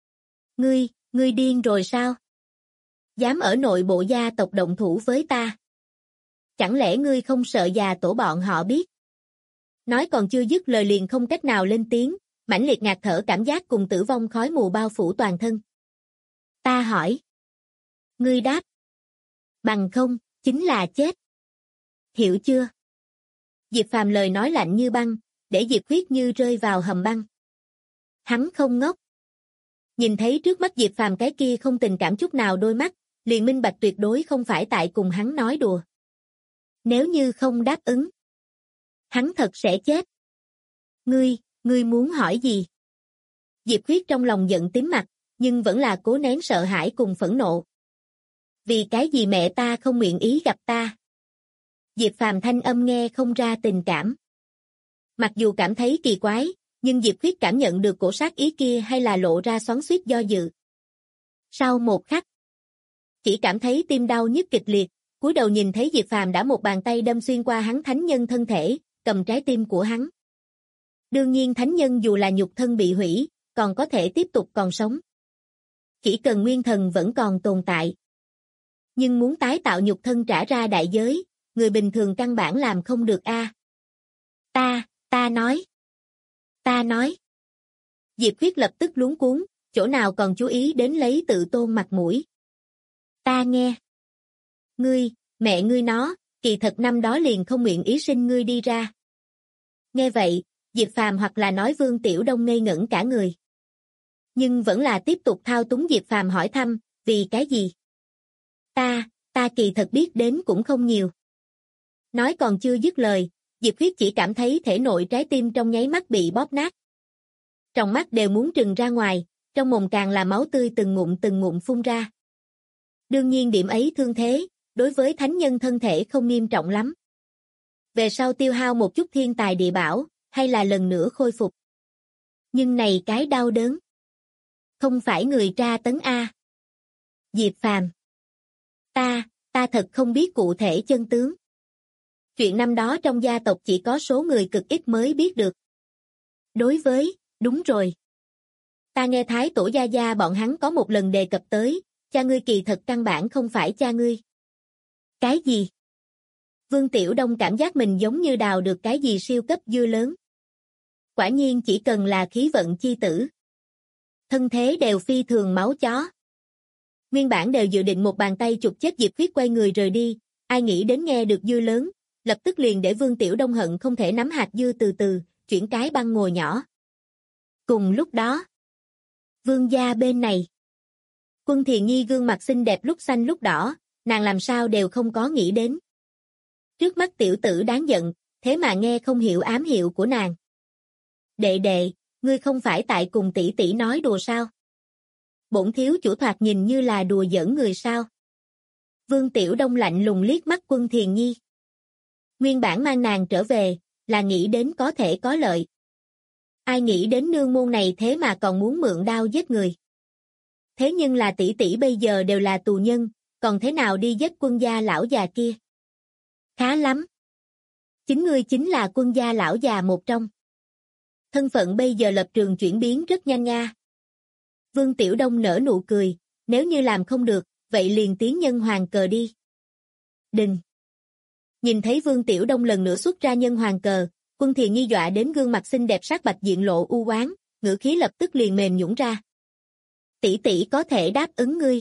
Ngươi điên rồi sao? Dám ở nội bộ gia tộc động thủ với ta? Chẳng lẽ ngươi không sợ già tổ bọn họ biết? Nói còn chưa dứt lời liền không cách nào lên tiếng, mãnh liệt ngạt thở cảm giác cùng tử vong khói mù bao phủ toàn thân. Ta hỏi. Ngươi đáp. Bằng không, chính là chết. Hiểu chưa? Diệp Phàm lời nói lạnh như băng, để Diệp Khuyết như rơi vào hầm băng. Hắn không ngốc. Nhìn thấy trước mắt Diệp Phàm cái kia không tình cảm chút nào đôi mắt, liền minh bạch tuyệt đối không phải tại cùng hắn nói đùa. Nếu như không đáp ứng, hắn thật sẽ chết. Ngươi muốn hỏi gì? Diệp Khuyết trong lòng giận tím mặt, nhưng vẫn là cố nén sợ hãi cùng phẫn nộ. Vì cái gì mẹ ta không nguyện ý gặp ta? Diệp Phàm thanh âm nghe không ra tình cảm. Mặc dù cảm thấy kỳ quái, nhưng Diệp Khuyết cảm nhận được cổ sát ý kia hay là lộ ra xoắn xuýt do dự. Sau một khắc, chỉ cảm thấy tim đau nhức kịch liệt, cúi đầu nhìn thấy Diệp Phàm đã một bàn tay đâm xuyên qua hắn thánh nhân thân thể, cầm trái tim của hắn. Đương nhiên thánh nhân dù là nhục thân bị hủy, còn có thể tiếp tục còn sống. Chỉ cần nguyên thần vẫn còn tồn tại. Nhưng muốn tái tạo nhục thân trả ra đại giới, người bình thường căn bản làm không được a. Ta nói. Diệp Khuyết lập tức luống cuống, chỗ nào còn chú ý đến lấy tự tôn mặt mũi. Ta nghe. Mẹ ngươi nó, kỳ thật năm đó liền không nguyện ý sinh ngươi đi ra. Nghe vậy, Diệp Phàm hoặc là nói Vương Tiểu Đông ngây ngẩn cả người. Nhưng vẫn là tiếp tục thao túng Diệp Phàm hỏi thăm, vì cái gì? Ta kỳ thật biết đến cũng không nhiều. Nói còn chưa dứt lời, Diệp Khuyết chỉ cảm thấy thể nội trái tim trong nháy mắt bị bóp nát. Trong mắt đều muốn trừng ra ngoài, trong mồm càng là máu tươi từng ngụm phun ra. Đương nhiên điểm ấy thương thế, đối với thánh nhân thân thể không nghiêm trọng lắm. Về sau tiêu hao một chút thiên tài địa bảo, hay là lần nữa khôi phục. Nhưng này cái đau đớn. Không phải người tra tấn a. Diệp Phàm. Ta thật không biết cụ thể chân tướng. Chuyện năm đó trong gia tộc chỉ có số người cực ít mới biết được. Đúng rồi. Ta nghe Thái Tổ gia gia bọn hắn có một lần đề cập tới, cha ngươi kỳ thật căn bản không phải cha ngươi. Cái gì? Vương Tiểu Đông cảm giác mình giống như đào được cái gì siêu cấp dưa lớn. Quả nhiên chỉ cần là khí vận chi tử. Thân thế đều phi thường máu chó. Nguyên bản đều dự định một bàn tay chụp chết Diệp Khuyết quay người rời đi, ai nghĩ đến nghe được dưa lớn, lập tức liền để Vương Tiểu Đông hận không thể nắm hạt dưa từ từ, chuyển cái băng ngồi nhỏ. Cùng lúc đó, Vương gia bên này. Quân Thiền Nhi gương mặt xinh đẹp lúc xanh lúc đỏ, nàng làm sao đều không có nghĩ đến. Trước mắt tiểu tử đáng giận, thế mà nghe không hiểu ám hiệu của nàng. Đệ, ngươi không phải tại cùng tỷ tỷ nói đùa sao? Bổn thiếu chủ thoạt nhìn như là đùa giỡn người sao? Vương Tiểu Đông lạnh lùng liếc mắt Quân Thiền Nhi. Nguyên bản mang nàng trở về, là nghĩ đến có thể có lợi. Ai nghĩ đến nương môn này thế mà còn muốn mượn đao giết người. Thế nhưng là tỷ tỷ bây giờ đều là tù nhân, còn thế nào đi giết Quân gia lão già kia? Khá lắm. Chính ngươi chính là Quân gia lão già một trong. Thân phận bây giờ lập trường chuyển biến rất nhanh nha. Vương Tiểu Đông nở nụ cười, nếu như làm không được, vậy liền tiến nhân hoàng cờ đi. Đừng. Nhìn thấy Vương Tiểu Đông lần nữa xuất ra nhân hoàng cờ, Quân Thiền Nhi dọa đến gương mặt xinh đẹp sắc bạch diện lộ u oán, ngữ khí lập tức liền mềm nhũn ra. Tỷ tỷ có thể đáp ứng ngươi.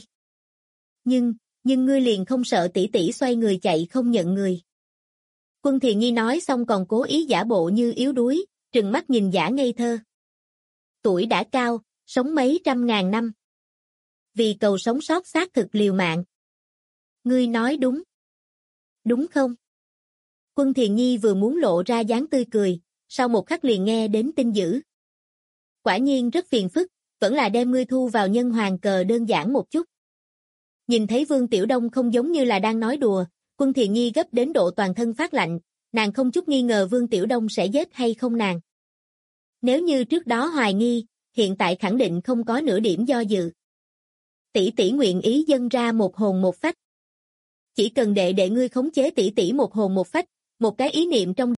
Nhưng ngươi liền không sợ tỷ tỷ xoay người chạy không nhận người. Quân Thiền Nhi nói xong còn cố ý giả bộ như yếu đuối, trừng mắt nhìn giả ngây thơ. Tuổi đã cao, sống mấy trăm ngàn năm. Vì cầu sống sót xác thực liều mạng. Ngươi nói đúng. Đúng không? Quân Thiền Nhi vừa muốn lộ ra dáng tươi cười, sau một khắc liền nghe đến tin dữ. Quả nhiên rất phiền phức, vẫn là đem ngươi thu vào nhân hoàng cờ đơn giản một chút. Nhìn thấy Vương Tiểu Đông không giống như là đang nói đùa, Quân Thiền Nhi gấp đến độ toàn thân phát lạnh, nàng không chút nghi ngờ Vương Tiểu Đông sẽ giết hay không nàng. Nếu như trước đó hoài nghi, hiện tại khẳng định không có nửa điểm do dự. Tỷ tỷ nguyện ý dâng ra một hồn một phách. Chỉ cần đệ ngươi khống chế tỷ tỷ một hồn một phách, một cái ý niệm trong.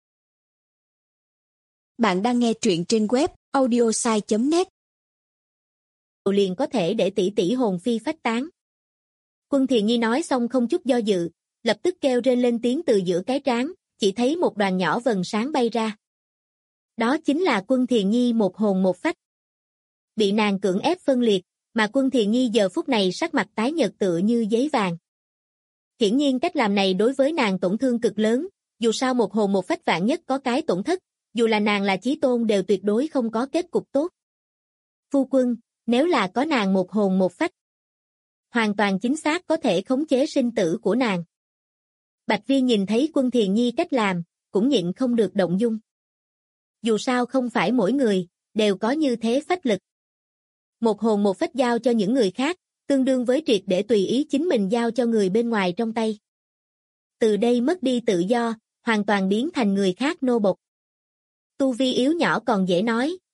Bạn đang nghe truyện trên web audiosai.net. Liền có thể để tỷ tỷ hồn phi phách tán. Quân Thiền Nhi nói xong không chút do dự, lập tức kêu rên lên tiếng từ giữa cái trán, chỉ thấy một đoàn nhỏ vầng sáng bay ra. Đó chính là Quân Thiền Nhi một hồn một phách. Bị nàng cưỡng ép phân liệt, mà Quân Thiền Nhi giờ phút này sắc mặt tái nhợt tựa như giấy vàng. Hiển nhiên cách làm này đối với nàng tổn thương cực lớn, dù sao một hồn một phách vạn nhất có cái tổn thất, dù là nàng là chí tôn đều tuyệt đối không có kết cục tốt. Phu quân, nếu là có nàng một hồn một phách, hoàn toàn chính xác có thể khống chế sinh tử của nàng. Bạch Viên nhìn thấy Quân Thiền Nhi cách làm, cũng nhịn không được động dung. Dù sao không phải mỗi người, đều có như thế phách lực. Một hồn một phách giao cho những người khác, tương đương với triệt để tùy ý chính mình giao cho người bên ngoài trong tay. Từ đây mất đi tự do, hoàn toàn biến thành người khác nô bộc. Tu vi yếu nhỏ còn dễ nói,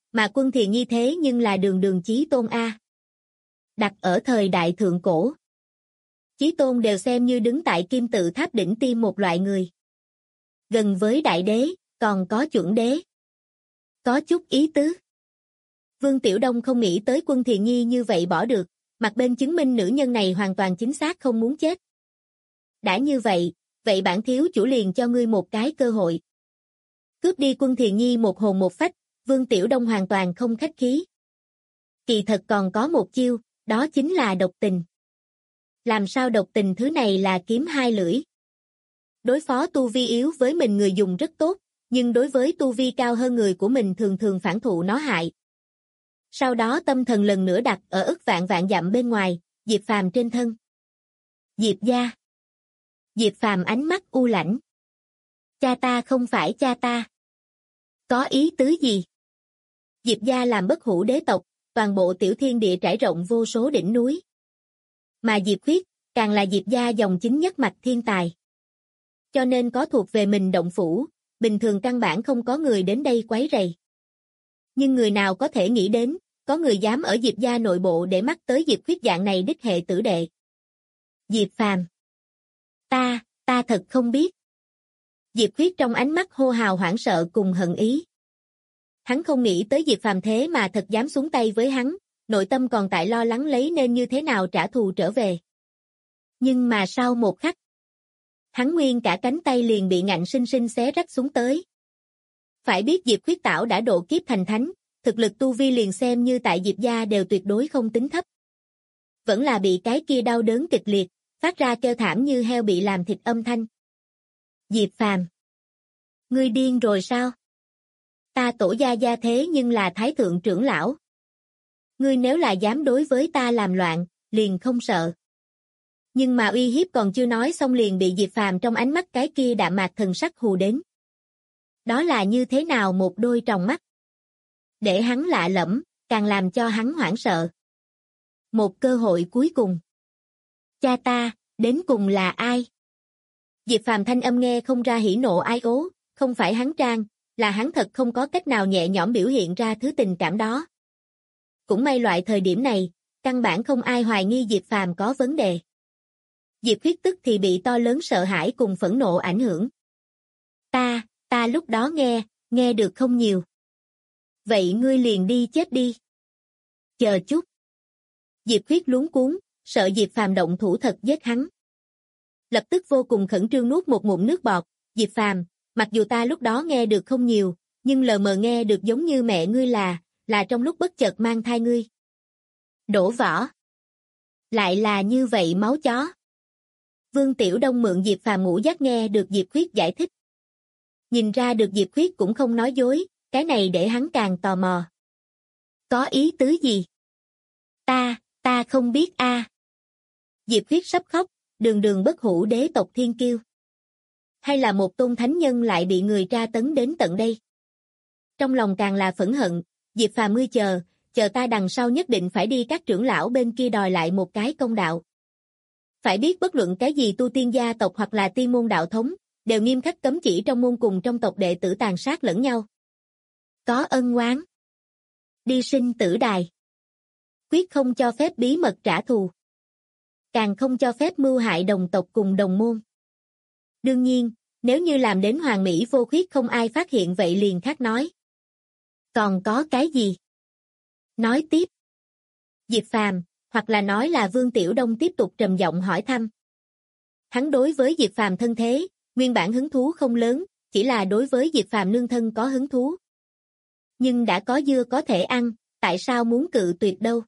Mà Quân Thiện Nhi thế nhưng là đường đường chí tôn a. Đặt ở thời đại thượng cổ, chí tôn đều xem như đứng tại kim tự tháp đỉnh tiêm một loại người. Gần với đại đế, còn có chuẩn đế. Có chút ý tứ. Vương Tiểu Đông không nghĩ tới Quân Thiện Nhi như vậy bỏ được, mặt bên chứng minh nữ nhân này hoàn toàn chính xác không muốn chết. Đã như vậy, vậy bản thiếu chủ liền cho ngươi một cái cơ hội. Cướp đi Quân Thiện Nhi một hồn một phách, Vương Tiểu Đông hoàn toàn không khách khí. Kỳ thật còn có một chiêu, đó chính là độc tình. Làm sao độc tình thứ này là kiếm hai lưỡi. Đối phó tu vi yếu với mình người dùng rất tốt, nhưng đối với tu vi cao hơn người của mình thường thường phản thụ nó hại. Sau đó tâm thần lần nữa đặt ở ức vạn vạn dặm bên ngoài, Diệp Phàm trên thân. Diệp gia. Diệp Phàm ánh mắt u lãnh. Cha ta không phải cha ta. Có ý tứ gì? Diệp gia làm bất hủ đế tộc, toàn bộ tiểu thiên địa trải rộng vô số đỉnh núi. Mà Diệp Khuyết, càng là Diệp gia dòng chính nhất mạch thiên tài. Cho nên có thuộc về mình động phủ, bình thường căn bản không có người đến đây quấy rầy. Nhưng người nào có thể nghĩ đến, có người dám ở Diệp gia nội bộ để mắt tới Diệp Khuyết dạng này đích hệ tử đệ. Diệp Phàm. Ta thật không biết. Diệp Khuyết trong ánh mắt hô hào hoảng sợ cùng hận ý. Hắn không nghĩ tới Diệp Phàm thế mà thật dám xuống tay với hắn, nội tâm còn tại lo lắng lấy nên như thế nào trả thù trở về. Nhưng mà sau một khắc, hắn nguyên cả cánh tay liền bị ngạnh sinh sinh xé rách xuống tới. Phải biết Diệp Khuyết Tảo đã độ kiếp thành thánh, thực lực tu vi liền xem như tại Diệp gia đều tuyệt đối không tính thấp. Vẫn là bị cái kia đau đớn kịch liệt, phát ra kêu thảm như heo bị làm thịt âm thanh. Diệp Phàm. Ngươi điên rồi sao? Ta tổ gia gia thế nhưng là thái thượng trưởng lão. Ngươi nếu là dám đối với ta làm loạn, liền không sợ. Nhưng mà uy hiếp còn chưa nói xong liền bị Diệp Phàm trong ánh mắt cái kia đạm mạc thần sắc hù đến. Đó là như thế nào một đôi tròng mắt? Để hắn lạ lẫm, càng làm cho hắn hoảng sợ. Một cơ hội cuối cùng. Cha ta, đến cùng là ai? Diệp Phàm thanh âm nghe không ra hỉ nộ ai ố, không phải hắn trang, là hắn thật không có cách nào nhẹ nhõm biểu hiện ra thứ tình cảm đó. Cũng may loại thời điểm này, căn bản không ai hoài nghi Diệp Phàm có vấn đề. Diệp Khuyết tức thì bị to lớn sợ hãi cùng phẫn nộ ảnh hưởng. Ta lúc đó nghe được không nhiều. Vậy ngươi liền đi chết đi. Chờ chút. Diệp Khuyết luống cuống, sợ Diệp Phàm động thủ thật giết hắn. Lập tức vô cùng khẩn trương nuốt một ngụm nước bọt. Diệp Phàm, mặc dù ta lúc đó nghe được không nhiều, nhưng lờ mờ nghe được giống như mẹ ngươi là trong lúc bất chợt mang thai ngươi. Đổ vỏ. Lại là như vậy máu chó. Vương Tiểu Đông mượn Diệp Phàm ngủ giấc nghe được Diệp Khuyết giải thích. Nhìn ra được Diệp Khuyết cũng không nói dối, cái này để hắn càng tò mò. Có ý tứ gì? Ta không biết a. Diệp Khuyết sắp khóc, đường đường bất hủ đế tộc thiên kiêu. Hay là một tôn thánh nhân lại bị người tra tấn đến tận đây? Trong lòng càng là phẫn hận, Diệp Phàm ngươi chờ ta đằng sau nhất định phải đi các trưởng lão bên kia đòi lại một cái công đạo. Phải biết bất luận cái gì tu tiên gia tộc hoặc là tiên môn đạo thống, đều nghiêm khắc cấm chỉ trong môn cùng trong tộc đệ tử tàn sát lẫn nhau. Có ân oán. Đi sinh tử đài. Quyết không cho phép bí mật trả thù. Càng không cho phép mưu hại đồng tộc cùng đồng môn. Đương nhiên, nếu như làm đến hoàn mỹ vô khuyết không ai phát hiện vậy liền khác nói. Còn có cái gì? Nói tiếp. Diệp Phàm, hoặc là nói là Vương Tiểu Đông tiếp tục trầm giọng hỏi thăm. Hắn đối với Diệp Phàm thân thế, nguyên bản hứng thú không lớn, chỉ là đối với Diệp Phàm nương thân có hứng thú. Nhưng đã có dưa có thể ăn, tại sao muốn cự tuyệt đâu?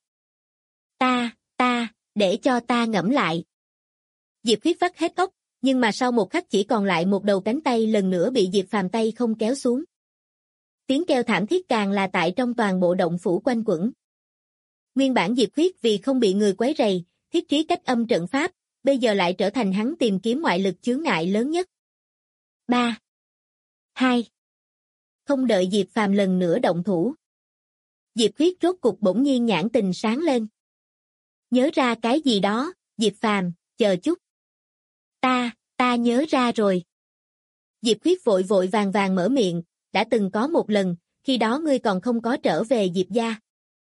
Để cho ta ngẫm lại. Diệp Khuyết vắt hết óc, nhưng mà sau một khắc chỉ còn lại một đầu cánh tay lần nữa bị Diệp Phàm tay không kéo xuống. Tiếng kêu thảm thiết càng là tại trong toàn bộ động phủ quanh quẩn. Nguyên bản Diệp Khuyết vì không bị người quấy rầy, thiết trí cách âm trận pháp, bây giờ lại trở thành hắn tìm kiếm ngoại lực chướng ngại lớn nhất. 3. 2. Không đợi Diệp Phàm lần nữa động thủ. Diệp Khuyết rốt cục bỗng nhiên nhãn tình sáng lên. Nhớ ra cái gì đó, Diệp Phàm, chờ chút. Ta nhớ ra rồi. Diệp Khuyết vội vội vàng vàng mở miệng, đã từng có một lần, khi đó ngươi còn không có trở về Diệp gia.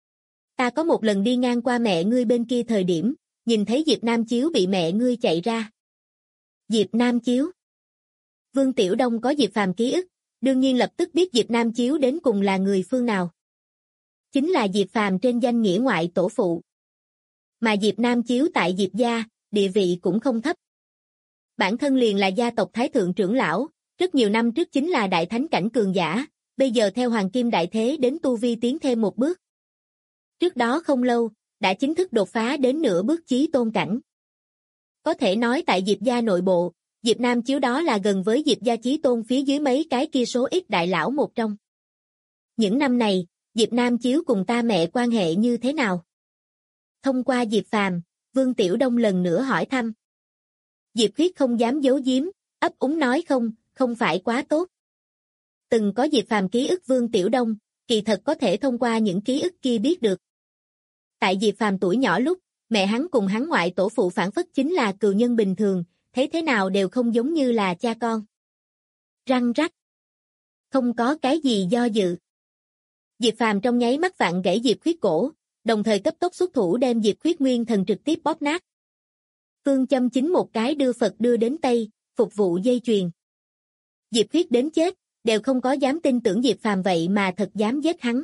Ta có một lần đi ngang qua mẹ ngươi bên kia thời điểm, nhìn thấy Diệp Nam Chiếu bị mẹ ngươi chạy ra. Diệp Nam Chiếu. Vương Tiểu Đông có Diệp Phàm ký ức, đương nhiên lập tức biết Diệp Nam Chiếu đến cùng là người phương nào. Chính là Diệp Phàm trên danh nghĩa ngoại tổ phụ. Mà Diệp Nam Chiếu tại Diệp gia, địa vị cũng không thấp. Bản thân liền là gia tộc Thái Thượng trưởng lão, rất nhiều năm trước chính là đại thánh cảnh cường giả, bây giờ theo Hoàng Kim Đại Thế đến tu vi tiến thêm một bước. Trước đó không lâu, đã chính thức đột phá đến nửa bước chí tôn cảnh. Có thể nói tại Diệp gia nội bộ, Diệp Nam Chiếu đó là gần với Diệp gia chí tôn phía dưới mấy cái kia số ít đại lão một trong. Những năm này, Diệp Nam Chiếu cùng ta mẹ quan hệ như thế nào? Thông qua Diệp Phàm, Vương Tiểu Đông lần nữa hỏi thăm. Diệp Khuyết không dám giấu giếm, ấp úng nói không phải quá tốt. Từng có Diệp Phàm ký ức Vương Tiểu Đông, kỳ thật có thể thông qua những ký ức kia biết được. Tại Diệp Phàm tuổi nhỏ lúc, mẹ hắn cùng hắn ngoại tổ phụ phản phất chính là cừu nhân bình thường, thấy thế nào đều không giống như là cha con. Răng rắc. Không có cái gì do dự. Diệp Phàm trong nháy mắt vặn gãy Diệp Khuyết cổ, đồng thời cấp tốc xuất thủ đem Diệp Khuyết nguyên thần trực tiếp bóp nát. Phương châm chính một cái đưa Phật đưa đến Tây, phục vụ dây chuyền. Diệp Khuyết đến chết, đều không có dám tin tưởng Diệp Phàm vậy mà thật dám giết hắn.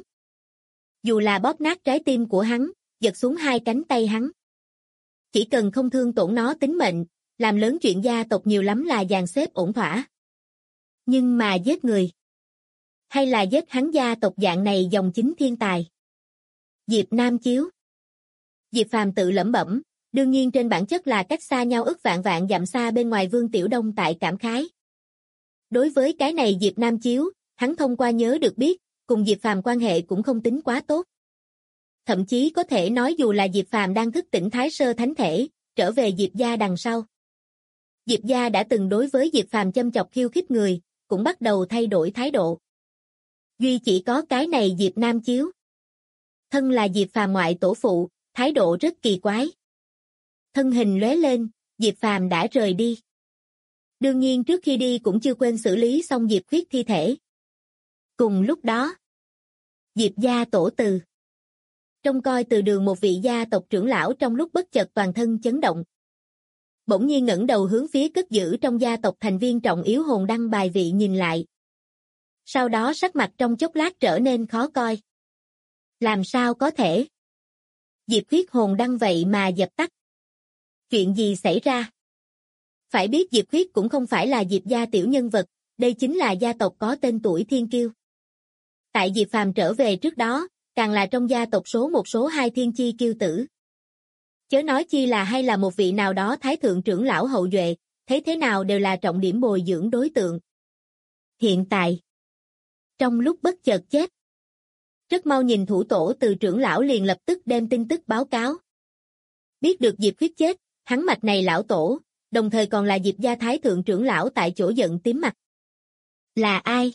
Dù là bóp nát trái tim của hắn, giật xuống hai cánh tay hắn. Chỉ cần không thương tổn nó tính mệnh, làm lớn chuyện gia tộc nhiều lắm là dàn xếp ổn thỏa. Nhưng mà giết người, hay là giết hắn gia tộc dạng này dòng chính thiên tài. Diệp Nam Chiếu. Diệp Phàm tự lẩm bẩm, đương nhiên trên bản chất là cách xa nhau ức vạn vạn dặm xa bên ngoài Vương Tiểu Đông tại cảm khái. Đối với cái này Diệp Nam Chiếu, hắn thông qua nhớ được biết, cùng Diệp Phàm quan hệ cũng không tính quá tốt. Thậm chí có thể nói dù là Diệp Phàm đang thức tỉnh Thái Sơ Thánh Thể, trở về Diệp gia đằng sau. Diệp gia đã từng đối với Diệp Phàm châm chọc khiêu khích người, cũng bắt đầu thay đổi thái độ. Duy chỉ có cái này Diệp Nam Chiếu. Thân là Diệp Phàm ngoại tổ phụ, thái độ rất kỳ quái. Thân hình lóe lên, Diệp Phàm đã rời đi. Đương nhiên trước khi đi cũng chưa quên xử lý xong Diệp Khuyết thi thể. Cùng lúc đó, Diệp gia tổ từ. Trông coi từ đường một vị gia tộc trưởng lão trong lúc bất chợt toàn thân chấn động. Bỗng nhiên ngẩng đầu hướng phía cất giữ trong gia tộc thành viên trọng yếu hồn đăng bài vị nhìn lại. Sau đó sắc mặt trong chốc lát trở nên khó coi. Làm sao có thể? Diệp Khuyết hồn đăng vậy mà dập tắt. Chuyện gì xảy ra? Phải biết Diệp Khuyết cũng không phải là Diệp gia tiểu nhân vật, đây chính là gia tộc có tên tuổi thiên kiêu. Tại Diệp Phàm trở về trước đó, càng là trong gia tộc một số hai thiên chi kiêu tử. Chớ nói chi là hay là một vị nào đó Thái Thượng trưởng lão hậu duệ, thấy thế nào đều là trọng điểm bồi dưỡng đối tượng. Hiện tại, trong lúc bất chợt chết, rất mau nhìn thủ tổ từ trưởng lão liền lập tức đem tin tức báo cáo. Biết được Diệp Khuyết chết, hắn mạch này lão tổ, đồng thời còn là Diệp gia Thái Thượng trưởng lão tại chỗ giận tím mặt. Là ai?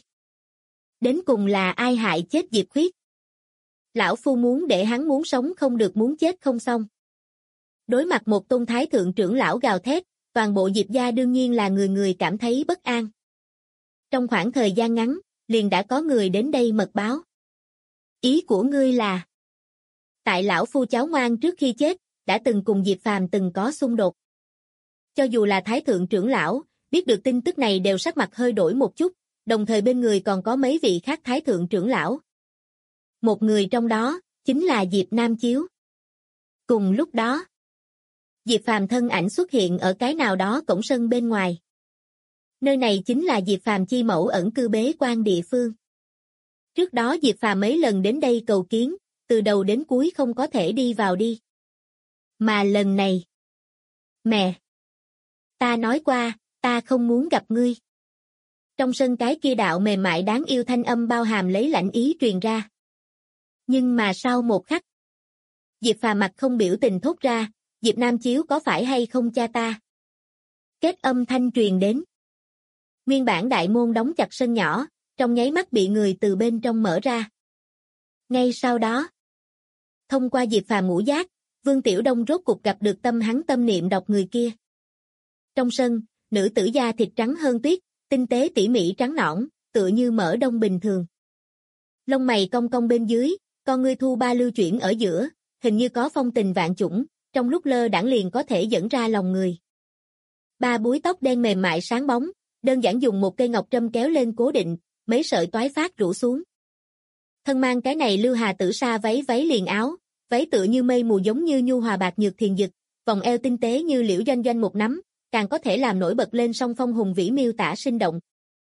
Đến cùng là ai hại chết Diệp Khuyết? Lão phu muốn để hắn muốn sống không được muốn chết không xong. Đối mặt một tôn Thái Thượng trưởng lão gào thét, toàn bộ Diệp gia đương nhiên là người người cảm thấy bất an. Trong khoảng thời gian ngắn, liền đã có người đến đây mật báo. Ý của ngươi là? Tại lão phu cháu ngoan trước khi chết, đã từng cùng Diệp Phàm từng có xung đột. Cho dù là Thái Thượng trưởng lão, biết được tin tức này đều sắc mặt hơi đổi một chút, đồng thời bên người còn có mấy vị khác Thái Thượng trưởng lão. Một người trong đó, chính là Diệp Nam Chiếu. Cùng lúc đó, Diệp Phàm thân ảnh xuất hiện ở cái nào đó cổng sân bên ngoài. Nơi này chính là Diệp Phàm chi mẫu ẩn cư bế quan địa phương. Trước đó Diệp Phàm mấy lần đến đây cầu kiến, từ đầu đến cuối không có thể đi vào đi. Mà lần này, mẹ, ta nói qua, ta không muốn gặp ngươi. Trong sân cái kia đạo mềm mại đáng yêu thanh âm bao hàm lấy lạnh ý truyền ra. Nhưng mà sau một khắc, Diệp Phàm mặt không biểu tình thốt ra, Diệp Nam Chiếu có phải hay không cha ta? Kết âm thanh truyền đến. Nguyên bản đại môn đóng chặt sân nhỏ, trong nháy mắt bị người từ bên trong mở ra. Ngay sau đó, thông qua Diệp Phàm ngũ giác, Vương Tiểu Đông rốt cục gặp được hắn tâm niệm đọc người kia. Trong sân, nữ tử da thịt trắng hơn tuyết, tinh tế tỉ mỉ trắng nõn, tựa như mỡ đông bình thường. Lông mày cong cong bên dưới, con ngươi thu ba lưu chuyển ở giữa, hình như có phong tình vạn chủng, trong lúc lơ đãng liền có thể dẫn ra lòng người. Ba búi tóc đen mềm mại sáng bóng, đơn giản dùng một cây ngọc trâm kéo lên cố định, mấy sợi toái phát rủ xuống. Thân mang cái này Lưu Hà Tử Sa váy liền áo, váy tựa như mây mù giống như nhu hòa bạc nhược thiền dực, vòng eo tinh tế như liễu doanh doanh một nắm, càng có thể làm nổi bật lên song phong hùng vĩ miêu tả sinh động.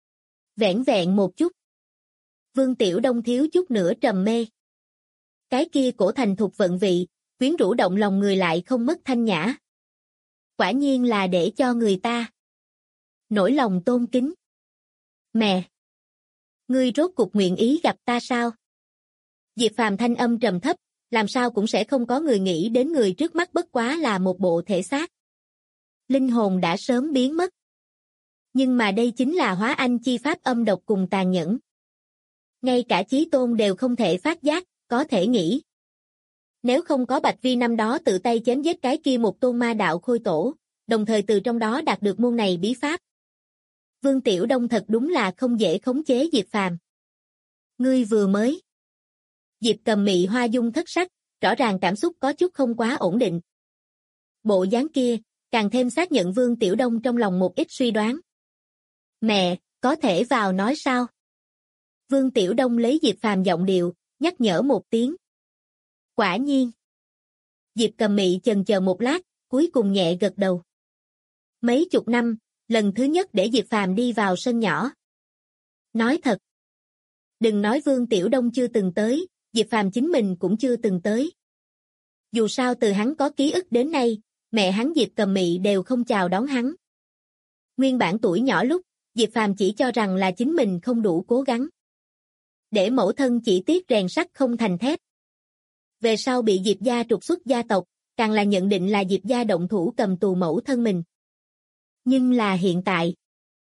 Vẻn vẹn một chút. Vương Tiểu Đông thiếu chút nữa trầm mê. Cái kia cổ thành thục vận vị, quyến rũ động lòng người lại không mất thanh nhã. Quả nhiên là để cho người ta nỗi lòng tôn kính. Mẹ! Ngươi rốt cục nguyện ý gặp ta sao? Diệp Phàm thanh âm trầm thấp, làm sao cũng sẽ không có người nghĩ đến người trước mắt bất quá là một bộ thể xác. Linh hồn đã sớm biến mất. Nhưng mà đây chính là hóa anh chi pháp âm độc cùng tàn nhẫn. Ngay cả chí tôn đều không thể phát giác, có thể nghĩ. Nếu không có Bạch Vi năm đó tự tay chém giết cái kia một tôn ma đạo khôi tổ, đồng thời từ trong đó đạt được môn này bí pháp. Vương Tiểu Đông thật đúng là không dễ khống chế Diệp Phàm. Ngươi vừa mới. Diệp Cầm mị hoa dung thất sắc, rõ ràng cảm xúc có chút không quá ổn định. Bộ dáng kia, càng thêm xác nhận Vương Tiểu Đông trong lòng một ít suy đoán. Mẹ, có thể vào nói sao? Vương Tiểu Đông lấy Diệp Phàm giọng điệu, nhắc nhở một tiếng. Quả nhiên. Diệp Cầm mị chần chờ một lát, cuối cùng nhẹ gật đầu. Mấy chục năm, lần thứ nhất để Diệp Phàm đi vào sân nhỏ. Nói thật. Đừng nói Vương Tiểu Đông chưa từng tới, Diệp Phàm chính mình cũng chưa từng tới. Dù sao từ hắn có ký ức đến nay, mẹ hắn Diệp Cầm mị đều không chào đón hắn. Nguyên bản tuổi nhỏ lúc, Diệp Phàm chỉ cho rằng là chính mình không đủ cố gắng. Để mẫu thân chỉ tiếc rèn sắt không thành thép. Về sau bị Diệp gia trục xuất gia tộc, càng là nhận định là Diệp gia động thủ cầm tù mẫu thân mình. Nhưng là hiện tại,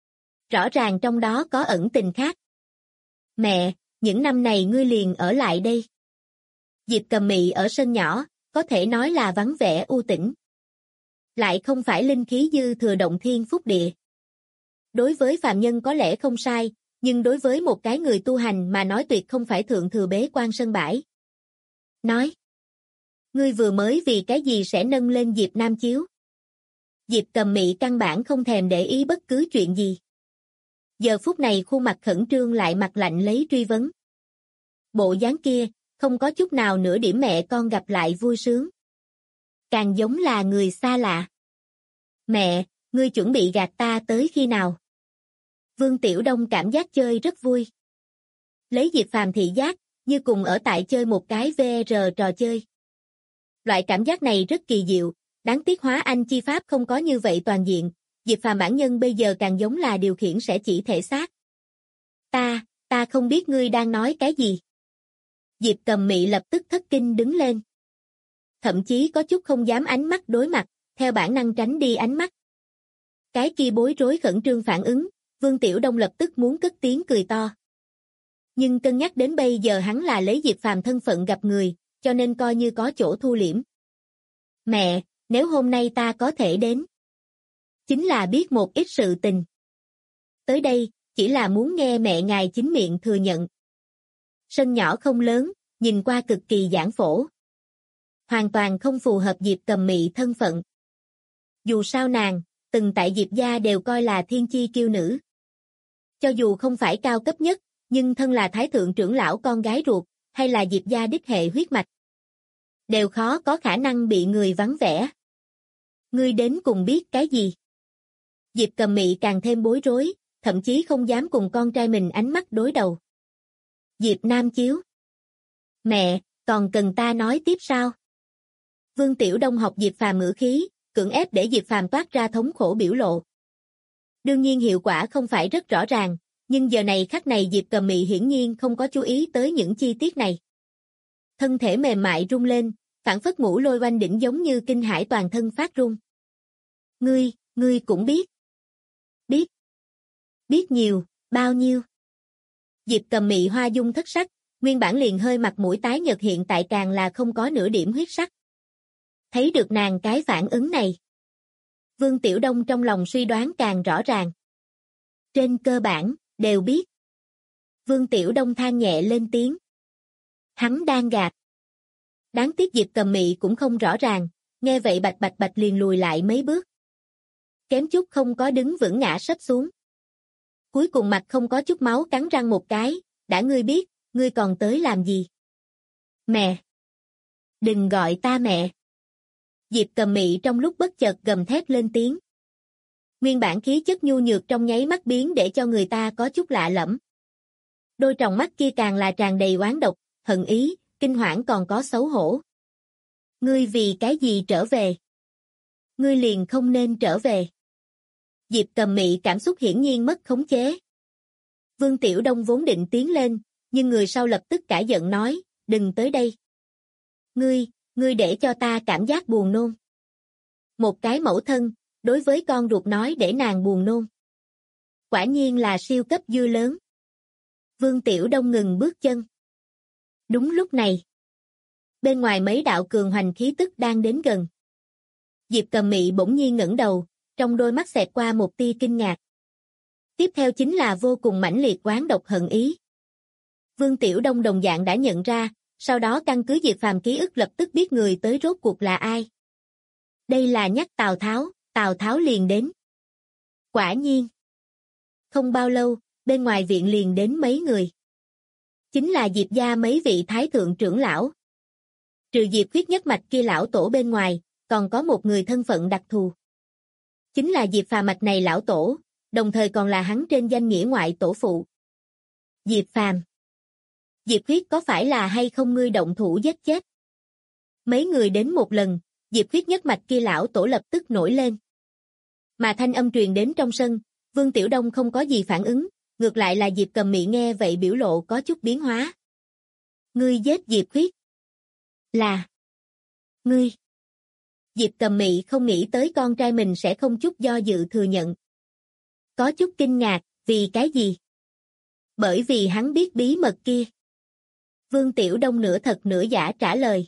rõ ràng trong đó có ẩn tình khác. Mẹ, những năm này ngươi liền ở lại đây. Diệp Cầm mị ở sân nhỏ, có thể nói là vắng vẻ u tĩnh. Lại không phải linh khí dư thừa động thiên phúc địa. Đối với phàm nhân có lẽ không sai, nhưng đối với một cái người tu hành mà nói tuyệt không phải thượng thừa bế quan sân bãi. Nói. Ngươi vừa mới vì cái gì sẽ nâng lên Diệp Nam Chiếu? Diệp Cầm mị căn bản không thèm để ý bất cứ chuyện gì. Giờ phút này khuôn mặt khẩn trương lại mặt lạnh lấy truy vấn. Bộ dáng kia, không có chút nào nửa điểm mẹ con gặp lại vui sướng. Càng giống là người xa lạ. Mẹ, ngươi chuẩn bị gạt ta tới khi nào? Vương Tiểu Đông cảm giác chơi rất vui. Lấy Diệp Phàm thị giác, như cùng ở tại chơi một cái VR trò chơi. Loại cảm giác này rất kỳ diệu, đáng tiếc hóa anh chi pháp không có như vậy toàn diện, Diệp Phàm bản nhân bây giờ càng giống là điều khiển sẽ chỉ thể xác. Ta không biết ngươi đang nói cái gì. Diệp Cầm mị lập tức thất kinh đứng lên. Thậm chí có chút không dám ánh mắt đối mặt, theo bản năng tránh đi ánh mắt. Cái kia bối rối khẩn trương phản ứng, Vương Tiểu Đông lập tức muốn cất tiếng cười to. Nhưng cân nhắc đến bây giờ hắn là lấy Diệp Phàm thân phận gặp người, cho nên coi như có chỗ thu liễm. Mẹ, nếu hôm nay ta có thể đến, chính là biết một ít sự tình. Tới đây, chỉ là muốn nghe mẹ ngài chính miệng thừa nhận. Sân nhỏ không lớn, nhìn qua cực kỳ giản phổ. Hoàn toàn không phù hợp Diệp Cầm mị thân phận. Dù sao nàng, từng tại Diệp gia đều coi là thiên chi kiêu nữ. Cho dù không phải cao cấp nhất, nhưng thân là thái thượng trưởng lão con gái ruột, hay là Diệp gia đích hệ huyết mạch, đều khó có khả năng bị người vắng vẻ. Ngươi đến cùng biết cái gì? Diệp Cầm mị càng thêm bối rối, thậm chí không dám cùng con trai mình ánh mắt đối đầu. Diệp Nam Chiếu. Mẹ, còn cần ta nói tiếp sao? Vương Tiểu Đông học Diệp Phàm ngữ khí, cưỡng ép để Diệp Phàm toát ra thống khổ biểu lộ. Đương nhiên hiệu quả không phải rất rõ ràng, nhưng giờ này khắc này Diệp Cầm mị hiển nhiên không có chú ý tới những chi tiết này. Thân thể mềm mại rung lên, phảng phất ngũ lôi oanh đỉnh giống như kinh hải toàn thân phát run. Ngươi cũng biết. Biết nhiều, bao nhiêu? Diệp Cầm mị hoa dung thất sắc, nguyên bản liền hơi mặt mũi tái nhợt hiện tại càng là không có nửa điểm huyết sắc. Thấy được nàng cái phản ứng này, Vương Tiểu Đông trong lòng suy đoán càng rõ ràng. Trên cơ bản, đều biết. Vương Tiểu Đông than nhẹ lên tiếng. Hắn đang gạt. Đáng tiếc Diệp Cầm Mị cũng không rõ ràng, nghe vậy bạch bạch bạch liền lùi lại mấy bước. Kém chút không có đứng vững ngã sấp xuống. Cuối cùng mặt không có chút máu cắn răng một cái, đã ngươi biết, ngươi còn tới làm gì? Mẹ! Đừng gọi ta mẹ! Diệp Cầm Mị trong lúc bất chợt gầm thét lên tiếng. Nguyên bản khí chất nhu nhược trong nháy mắt biến để cho người ta có chút lạ lẫm. Đôi tròng mắt kia càng là tràn đầy oán độc, hận ý, kinh hoảng còn có xấu hổ. Ngươi vì cái gì trở về? Ngươi liền không nên trở về. Diệp Cầm Mị cảm xúc hiển nhiên mất khống chế. Vương Tiểu Đông vốn định tiến lên, nhưng người sau lập tức cả giận nói, đừng tới đây. Ngươi để cho ta cảm giác buồn nôn. Một cái mẫu thân, đối với con ruột nói để nàng buồn nôn. Quả nhiên là siêu cấp dư lớn. Vương Tiểu Đông ngừng bước chân. Đúng lúc này, bên ngoài mấy đạo cường hoành khí tức đang đến gần. Diệp Cầm Mị bỗng nhiên ngẩng đầu, trong đôi mắt xẹt qua một tia kinh ngạc. Tiếp theo chính là vô cùng mãnh liệt oán độc hận ý. Vương Tiểu Đông đồng dạng đã nhận ra, sau đó căn cứ Diệp Phàm ký ức lập tức biết người tới rốt cuộc là ai. Đây là nhắc Tào Tháo liền đến. Quả nhiên. Không bao lâu, bên ngoài viện liền đến mấy người. Chính là Diệp gia mấy vị thái thượng trưởng lão. Trừ Diệp Khuyết nhất mạch kia lão tổ bên ngoài, còn có một người thân phận đặc thù. Chính là Diệp Phàm mạch này lão tổ, đồng thời còn là hắn trên danh nghĩa ngoại tổ phụ. Diệp Phàm. Diệp Khuyết có phải là hay không ngươi động thủ giết chết? Mấy người đến một lần, Diệp Khuyết nhất mạch kia lão tổ lập tức nổi lên. Mà thanh âm truyền đến trong sân, Vương Tiểu Đông không có gì phản ứng, ngược lại là Diệp Cầm Mị nghe vậy biểu lộ có chút biến hóa. Ngươi giết Diệp Khuyết? Là ngươi. Diệp Cầm Mị không nghĩ tới con trai mình sẽ không chút do dự thừa nhận. Có chút kinh ngạc, vì cái gì? Bởi vì hắn biết bí mật kia. Vương Tiểu Đông nửa thật nửa giả trả lời.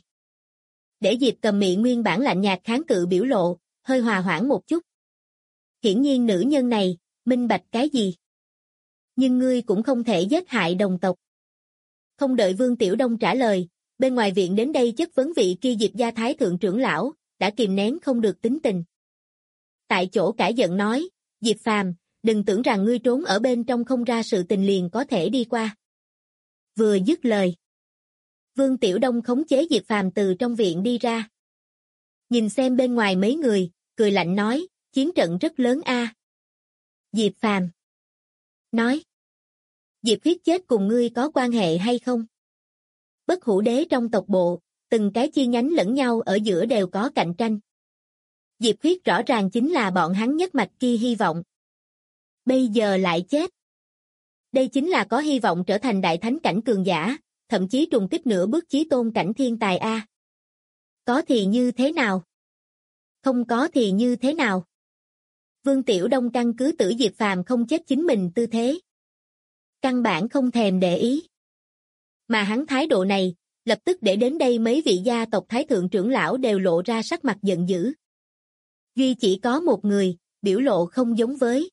Để Diệp Cầm Mị nguyên bản lạnh nhạt kháng cự biểu lộ, hơi hòa hoãn một chút. Hiển nhiên nữ nhân này, minh bạch cái gì? Nhưng ngươi cũng không thể giết hại đồng tộc. Không đợi Vương Tiểu Đông trả lời, bên ngoài viện đến đây chất vấn vị kia Diệp gia thái thượng trưởng lão, đã kìm nén không được tính tình. Tại chỗ cãi giận nói, Diệp Phàm, đừng tưởng rằng ngươi trốn ở bên trong không ra sự tình liền có thể đi qua. Vừa dứt lời, Vương Tiểu Đông khống chế Diệp Phàm từ trong viện đi ra. Nhìn xem bên ngoài mấy người, cười lạnh nói, chiến trận rất lớn a. Diệp Phàm nói, Diệp Khuyết chết cùng ngươi có quan hệ hay không? Bất Hủ Đế trong tộc bộ, từng cái chi nhánh lẫn nhau ở giữa đều có cạnh tranh. Diệp Khuyết rõ ràng chính là bọn hắn nhất mạch kia hy vọng. Bây giờ lại chết. Đây chính là có hy vọng trở thành đại thánh cảnh cường giả, thậm chí trùng kích nửa bước chí tôn cảnh thiên tài a. Có thì như thế nào? Không có thì như thế nào? Vương Tiểu Đông căn cứ tử Diệp Phàm không chết chính mình tư thế. Căn bản không thèm để ý. Mà hắn thái độ này, lập tức để đến đây mấy vị gia tộc thái thượng trưởng lão đều lộ ra sắc mặt giận dữ. Duy chỉ có một người, biểu lộ không giống với.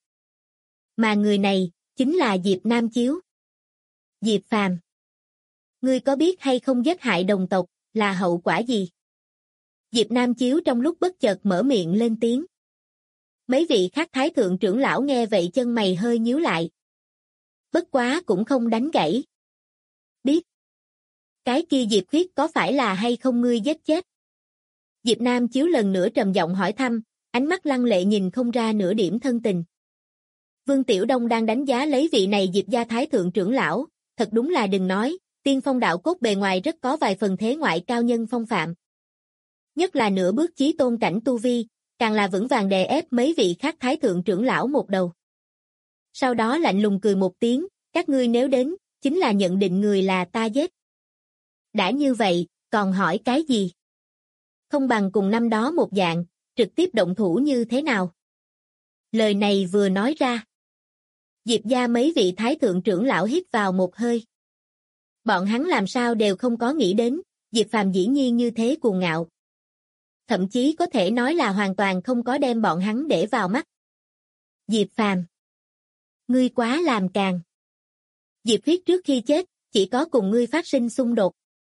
Mà người này, chính là Diệp Nam Chiếu. Diệp Phàm, ngươi có biết hay không giết hại đồng tộc, là hậu quả gì? Diệp Nam Chiếu trong lúc bất chợt mở miệng lên tiếng. Mấy vị khác thái thượng trưởng lão nghe vậy chân mày hơi nhíu lại. Bất quá cũng không đánh gãy. Biết. Cái kia Diệp Khuyết có phải là hay không ngươi giết chết? Diệp Nam Chiếu lần nữa trầm giọng hỏi thăm, ánh mắt lăng lệ nhìn không ra nửa điểm thân tình. Vương Tiểu Đông đang đánh giá lấy vị này Diệp gia thái thượng trưởng lão, thật đúng là đừng nói, tiên phong đạo cốt bề ngoài rất có vài phần thế ngoại cao nhân phong phạm. Nhất là nửa bước chí tôn cảnh tu vi, càng là vững vàng đè ép mấy vị khác thái thượng trưởng lão một đầu. Sau đó lạnh lùng cười một tiếng, các ngươi nếu đến, chính là nhận định người là ta giết. Đã như vậy, còn hỏi cái gì? Không bằng cùng năm đó một dạng, trực tiếp động thủ như thế nào? Lời này vừa nói ra. Diệp gia mấy vị thái thượng trưởng lão hít vào một hơi. Bọn hắn làm sao đều không có nghĩ đến, Diệp Phàm dĩ nhiên như thế cuồng ngạo. Thậm chí có thể nói là hoàn toàn không có đem bọn hắn để vào mắt. Diệp Phàm, ngươi quá làm càn. Diệp Khuyết trước khi chết, chỉ có cùng ngươi phát sinh xung đột.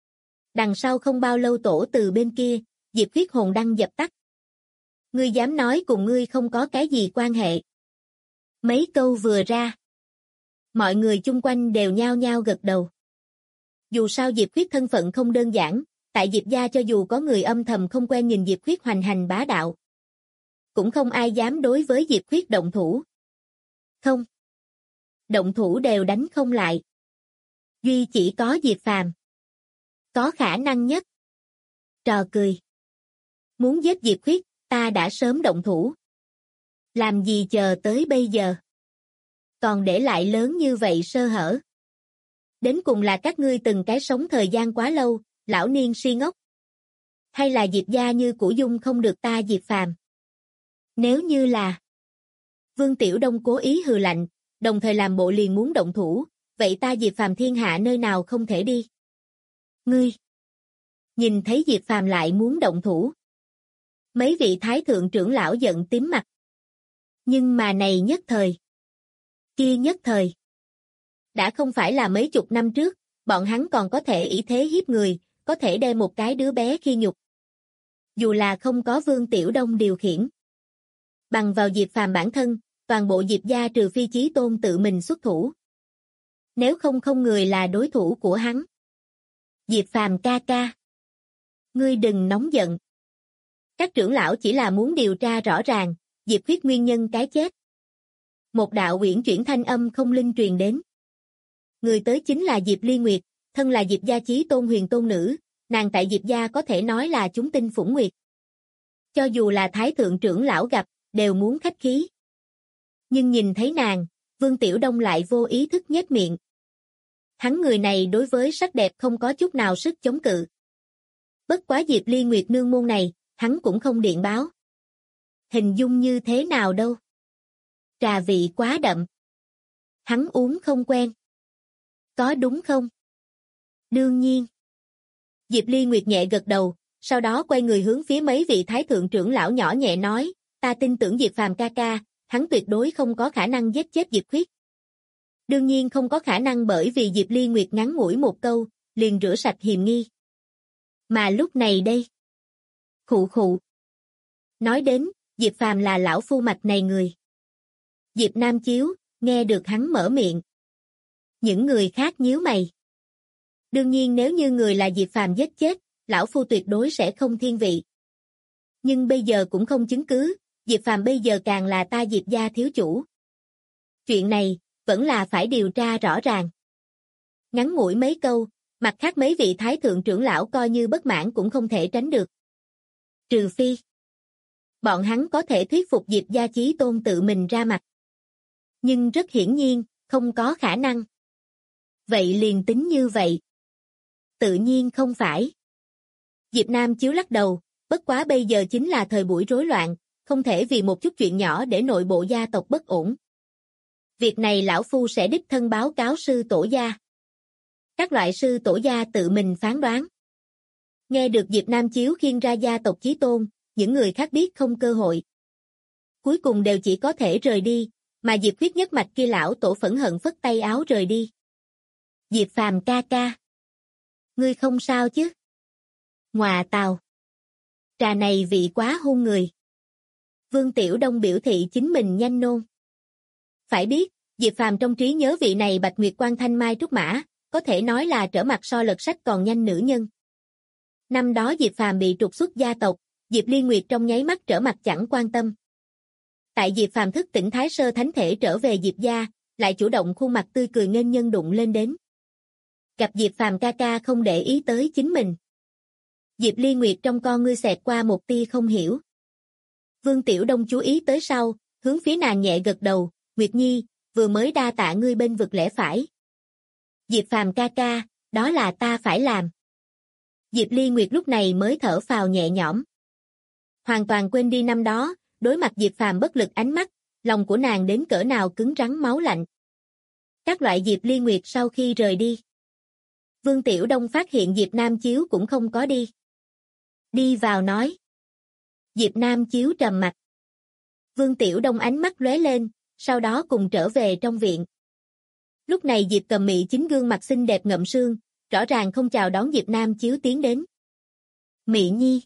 Đằng sau không bao lâu tổ từ bên kia, Diệp Khuyết hồn đăng dập tắt. Ngươi dám nói cùng ngươi không có cái gì quan hệ. Mấy câu vừa ra. Mọi người chung quanh đều nhao nhao gật đầu. Dù sao Diệp Khuyết thân phận không đơn giản, tại Diệp gia cho dù có người âm thầm không quen nhìn Diệp Khuyết hoành hành bá đạo. Cũng không ai dám đối với Diệp Khuyết động thủ. Không. Động thủ đều đánh không lại. Duy chỉ có Diệp Phàm có khả năng nhất. Trò cười. Muốn giết Diệp Khuyết, ta đã sớm động thủ. Làm gì chờ tới bây giờ? Còn để lại lớn như vậy sơ hở. Đến cùng là các ngươi từng cái sống thời gian quá lâu, lão niên si ngốc. Hay là Diệp gia như củ dung không được ta Diệp Phàm? Nếu như là... Vương Tiểu Đông cố ý hừ lạnh, đồng thời làm bộ liền muốn động thủ, vậy ta Diệp Phàm thiên hạ nơi nào không thể đi? Ngươi! Nhìn thấy Diệp Phàm lại muốn động thủ. Mấy vị thái thượng trưởng lão giận tím mặt. Nhưng mà này nhất thời. Kia nhất thời. Đã không phải là mấy chục năm trước, bọn hắn còn có thể ỷ thế hiếp người, có thể đem một cái đứa bé khi nhục. Dù là không có Vương Tiểu Đông điều khiển. Bằng vào Diệp Phàm bản thân, toàn bộ Diệp gia trừ phi Chí Tôn tự mình xuất thủ. Nếu không người là đối thủ của hắn. Diệp Phàm ca ca. Ngươi đừng nóng giận. Các trưởng lão chỉ là muốn điều tra rõ ràng, Diệp Khuyết nguyên nhân cái chết. Một đạo uyển chuyển thanh âm không linh truyền đến. Người tới chính là Diệp Ly Nguyệt, thân là Diệp gia Chí Tôn huyền tôn nữ, nàng tại Diệp gia có thể nói là chúng tinh phủng nguyệt. Cho dù là thái thượng trưởng lão gặp, đều muốn khách khí. Nhưng nhìn thấy nàng, Vương Tiểu Đông lại vô ý thức nhếch miệng. Hắn người này đối với sắc đẹp không có chút nào sức chống cự. Bất quá Diệp Ly Nguyệt nương môn này, hắn cũng không điện báo. Hình dung như thế nào đâu. Trà vị quá đậm. Hắn uống không quen. Có đúng không? Đương nhiên. Diệp Ly Nguyệt nhẹ gật đầu, sau đó quay người hướng phía mấy vị thái thượng trưởng lão nhỏ nhẹ nói, ta tin tưởng Diệp Phàm ca ca, hắn tuyệt đối không có khả năng giết chết Diệp Khuyết. Đương nhiên không có khả năng bởi vì Diệp Ly Nguyệt ngắn ngủi một câu, liền rửa sạch hiềm nghi. Mà lúc này đây. Khụ khụ. Nói đến, Diệp Phàm là lão phu mạch này người. Diệp Nam Chiếu, nghe được hắn mở miệng. Những người khác nhíu mày. Đương nhiên nếu như người là Diệp Phàm giết chết, lão phu tuyệt đối sẽ không thiên vị. Nhưng bây giờ cũng không chứng cứ, Diệp Phàm bây giờ càng là ta Diệp gia thiếu chủ. Chuyện này, vẫn là phải điều tra rõ ràng. Ngắn ngủi mấy câu, mặt khác mấy vị thái thượng trưởng lão coi như bất mãn cũng không thể tránh được. Trừ phi. Bọn hắn có thể thuyết phục Diệp gia Chí Tôn tự mình ra mặt. Nhưng rất hiển nhiên, không có khả năng. Vậy liền tính như vậy. Tự nhiên không phải. Diệp Nam Chiếu lắc đầu, bất quá bây giờ chính là thời buổi rối loạn, không thể vì một chút chuyện nhỏ để nội bộ gia tộc bất ổn. Việc này lão phu sẽ đích thân báo cáo sư tổ gia. Các loại sư tổ gia tự mình phán đoán. Nghe được Diệp Nam Chiếu khiêng ra gia tộc Chí Tôn, những người khác biết không cơ hội. Cuối cùng đều chỉ có thể rời đi, mà Diệp Khuyết nhất mạch kia lão tổ phẫn hận phất tay áo rời đi. Diệp Phàm ca ca. Ngươi không sao chứ? Ngọa tào. Trà này vị quá hôn người. Vương Tiểu Đông biểu thị chính mình nhanh nôn. Phải biết, Diệp Phàm trong trí nhớ vị này Bạch Nguyệt Quan Thanh Mai Trúc Mã, có thể nói là trở mặt so lật sách còn nhanh nữ nhân. Năm đó Diệp Phàm bị trục xuất gia tộc, Diệp Ly Nguyệt trong nháy mắt trở mặt chẳng quan tâm. Tại Diệp Phàm thức tỉnh Thái Sơ Thánh Thể trở về Diệp gia, lại chủ động khuôn mặt tươi cười nghênh nhân đụng lên đến. Gặp Diệp Phàm ca ca không để ý tới chính mình. Diệp Ly Nguyệt trong con ngươi xẹt qua một tia không hiểu. Vương Tiểu Đông chú ý tới sau, hướng phía nàng nhẹ gật đầu, Nguyệt Nhi, vừa mới đa tạ ngươi bên vực lẽ phải. Diệp Phàm ca ca, đó là ta phải làm. Diệp Ly Nguyệt lúc này mới thở phào nhẹ nhõm. Hoàn toàn quên đi năm đó, đối mặt Diệp Phàm bất lực ánh mắt, lòng của nàng đến cỡ nào cứng rắn máu lạnh. Các loại Diệp Ly Nguyệt sau khi rời đi. Vương Tiểu Đông phát hiện Diệp Nam Chiếu cũng không có đi. Đi vào nói. Diệp Nam Chiếu trầm mặt. Vương Tiểu Đông ánh mắt lóe lên, sau đó cùng trở về trong viện. Lúc này Diệp Cầm Mị chính gương mặt xinh đẹp ngậm sương, rõ ràng không chào đón Diệp Nam Chiếu tiến đến. Mị Nhi!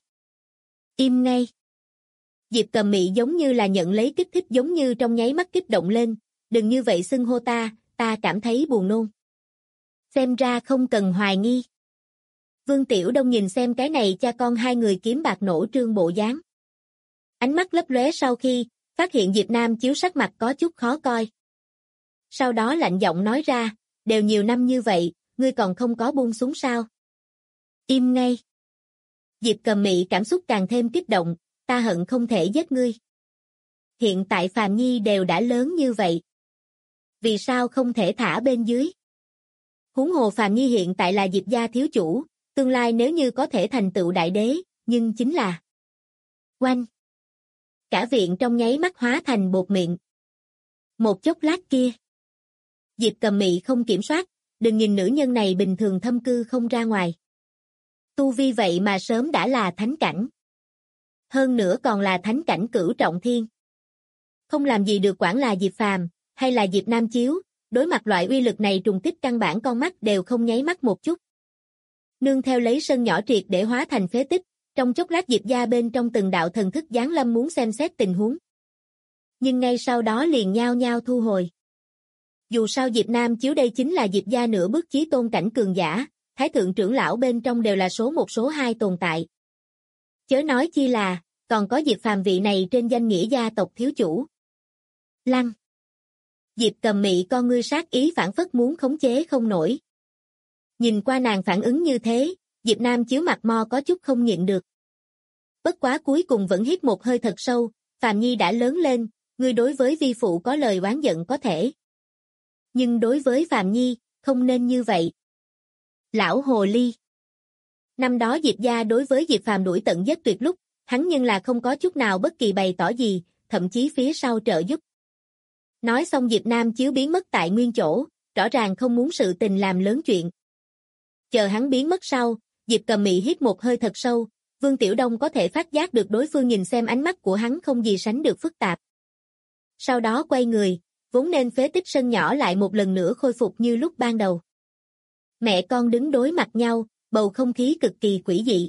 Im ngay! Diệp Cầm Mị giống như là nhận lấy kích thích giống như trong nháy mắt kích động lên, đừng như vậy xưng hô ta cảm thấy buồn nôn. Xem ra không cần hoài nghi. Vương Tiểu Đông nhìn xem cái này cha con hai người kiếm bạc nổ trương bộ dáng. Ánh mắt lấp lóe sau khi phát hiện Diệp Nam Chiếu sắc mặt có chút khó coi. Sau đó lạnh giọng nói ra, đều nhiều năm như vậy, ngươi còn không có buông xuống sao? Im ngay. Diệp Cầm Mị cảm xúc càng thêm kích động, ta hận không thể giết ngươi. Hiện tại Phàm Nhi đều đã lớn như vậy. Vì sao không thể thả bên dưới? Huống hồ Phàm Nhi hiện tại là Diệp gia thiếu chủ, tương lai nếu như có thể thành tựu đại đế, nhưng chính là... Oanh! Cả viện trong nháy mắt hóa thành bột miệng. Một chốc lát kia. Diệp Cầm Mị không kiểm soát, đừng nhìn nữ nhân này bình thường thâm cư không ra ngoài. Tu vi vậy mà sớm đã là thánh cảnh. Hơn nữa còn là thánh cảnh cửu trọng thiên. Không làm gì được quản là Diệp Phàm, hay là Diệp Nam Chiếu, đối mặt loại uy lực này trùng kích căn bản con mắt đều không nháy mắt một chút. Nương theo lấy sân nhỏ triệt để hóa thành phế tích, trong chốc lát Diệp gia bên trong từng đạo thần thức giáng lâm muốn xem xét tình huống. Nhưng ngay sau đó liền nhao nhao thu hồi. Dù sao Diệp Nam Chiếu đây chính là Diệp gia nửa bước chí tôn cảnh cường giả, thái thượng trưởng lão bên trong đều là số 1 số 2 tồn tại. Chớ nói chi là, còn có Diệp Phàm vị này trên danh nghĩa gia tộc thiếu chủ. Lăng. Diệp Cầm Mị con ngươi sát ý phản phất muốn khống chế không nổi. Nhìn qua nàng phản ứng như thế, Diệp Nam Chiếu mặt mo có chút không nhịn được. Bất quá cuối cùng vẫn hít một hơi thật sâu, Phàm Nhi đã lớn lên, ngươi đối với vi phụ có lời oán giận có thể. Nhưng đối với Phàm Nhi, không nên như vậy. Lão hồ ly. Năm đó Diệp gia đối với Diệp Phàm đuổi tận giết tuyệt lúc, hắn nhưng là không có chút nào bất kỳ bày tỏ gì, thậm chí phía sau trợ giúp. Nói xong Diệp Nam Chiếu biến mất tại nguyên chỗ, rõ ràng không muốn sự tình làm lớn chuyện. Chờ hắn biến mất sau, Diệp Cầm Mị hít một hơi thật sâu, Vương Tiểu Đông có thể phát giác được đối phương nhìn xem ánh mắt của hắn không gì sánh được phức tạp. Sau đó quay người, vốn nên phế tích sân nhỏ lại một lần nữa khôi phục như lúc ban đầu. Mẹ con đứng đối mặt nhau, bầu không khí cực kỳ quỷ dị.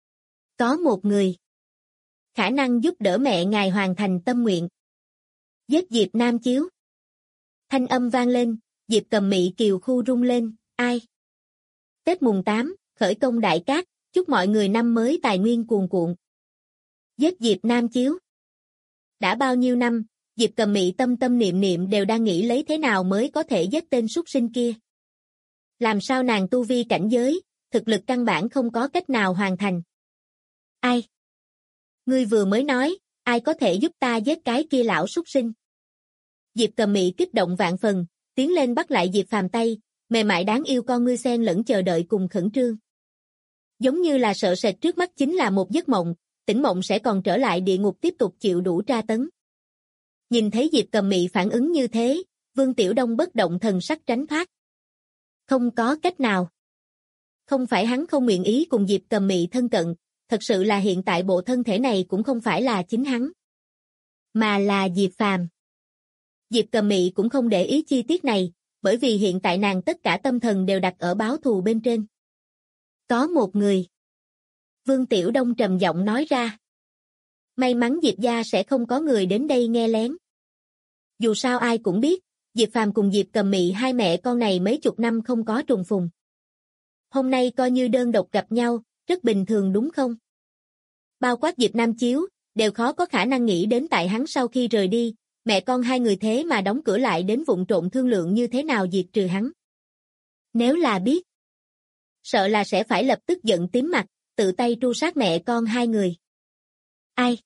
Có một người khả năng giúp đỡ mẹ ngài hoàn thành tâm nguyện. Giết Diệp Nam Chiếu. Thanh âm vang lên, Diệp Cầm Mị kiều khu rung lên, ai? Tết mùng 8, khởi công đại cát, chúc mọi người năm mới tài nguyên cuồn cuộn. Giết Diệp Nam Chiếu. Đã bao nhiêu năm, Diệp Cầm Mị tâm tâm niệm niệm đều đang nghĩ lấy thế nào mới có thể giết tên súc sinh kia. Làm sao nàng tu vi cảnh giới, thực lực căn bản không có cách nào hoàn thành. Ai? Ngươi vừa mới nói, ai có thể giúp ta giết cái kia lão súc sinh? Diệp Cầm Mị kích động vạn phần, tiến lên bắt lại Diệp Phàm tay, mềm mại đáng yêu con ngươi xen lẫn chờ đợi cùng khẩn trương. Giống như là sợ sệt trước mắt chính là một giấc mộng, tỉnh mộng sẽ còn trở lại địa ngục tiếp tục chịu đủ tra tấn. Nhìn thấy Diệp Cầm Mị phản ứng như thế, Vương Tiểu Đông bất động thần sắc tránh thoát. Không có cách nào. Không phải hắn không nguyện ý cùng Diệp Cầm Mị thân cận, thật sự là hiện tại bộ thân thể này cũng không phải là chính hắn, mà là Diệp Phàm. Diệp Cầm Mị cũng không để ý chi tiết này, bởi vì hiện tại nàng tất cả tâm thần đều đặt ở báo thù bên trên. Có một người. Vương Tiểu Đông trầm giọng nói ra. May mắn Diệp gia sẽ không có người đến đây nghe lén. Dù sao ai cũng biết, Diệp Phàm cùng Diệp Cầm Mị hai mẹ con này mấy chục năm không có trùng phùng. Hôm nay coi như đơn độc gặp nhau, rất bình thường đúng không? Bao quát Diệp Nam Chiếu, đều khó có khả năng nghĩ đến tại hắn sau khi rời đi, mẹ con hai người thế mà đóng cửa lại đến vụng trộn thương lượng như thế nào diệt trừ hắn. Nếu là biết, sợ là sẽ phải lập tức giận tím mặt, tự tay tru sát mẹ con hai người. Ai?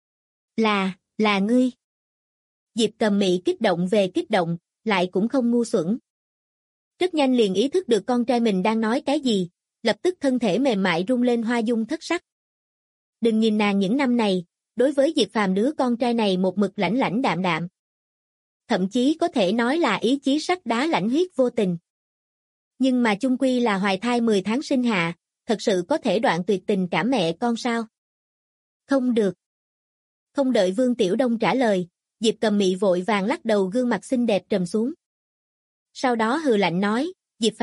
Là ngươi. Diệp Cầm Mị kích động về kích động, lại cũng không ngu xuẩn. Rất nhanh liền ý thức được con trai mình đang nói cái gì, lập tức thân thể mềm mại rung lên hoa dung thất sắc. Đừng nhìn nàng những năm này, đối với Diệp Phàm đứa con trai này một mực lãnh lãnh đạm đạm. Thậm chí có thể nói là ý chí sắt đá lãnh huyết vô tình. Nhưng mà chung quy là hoài thai 10 tháng sinh hạ, thật sự có thể đoạn tuyệt tình cảm mẹ con sao? Không được. Không đợi Vương Tiểu Đông trả lời, Diệp Cầm Mị vội vàng lắc đầu gương mặt xinh đẹp trầm xuống. Sau đó hừ lạnh nói, Diệp Phàm,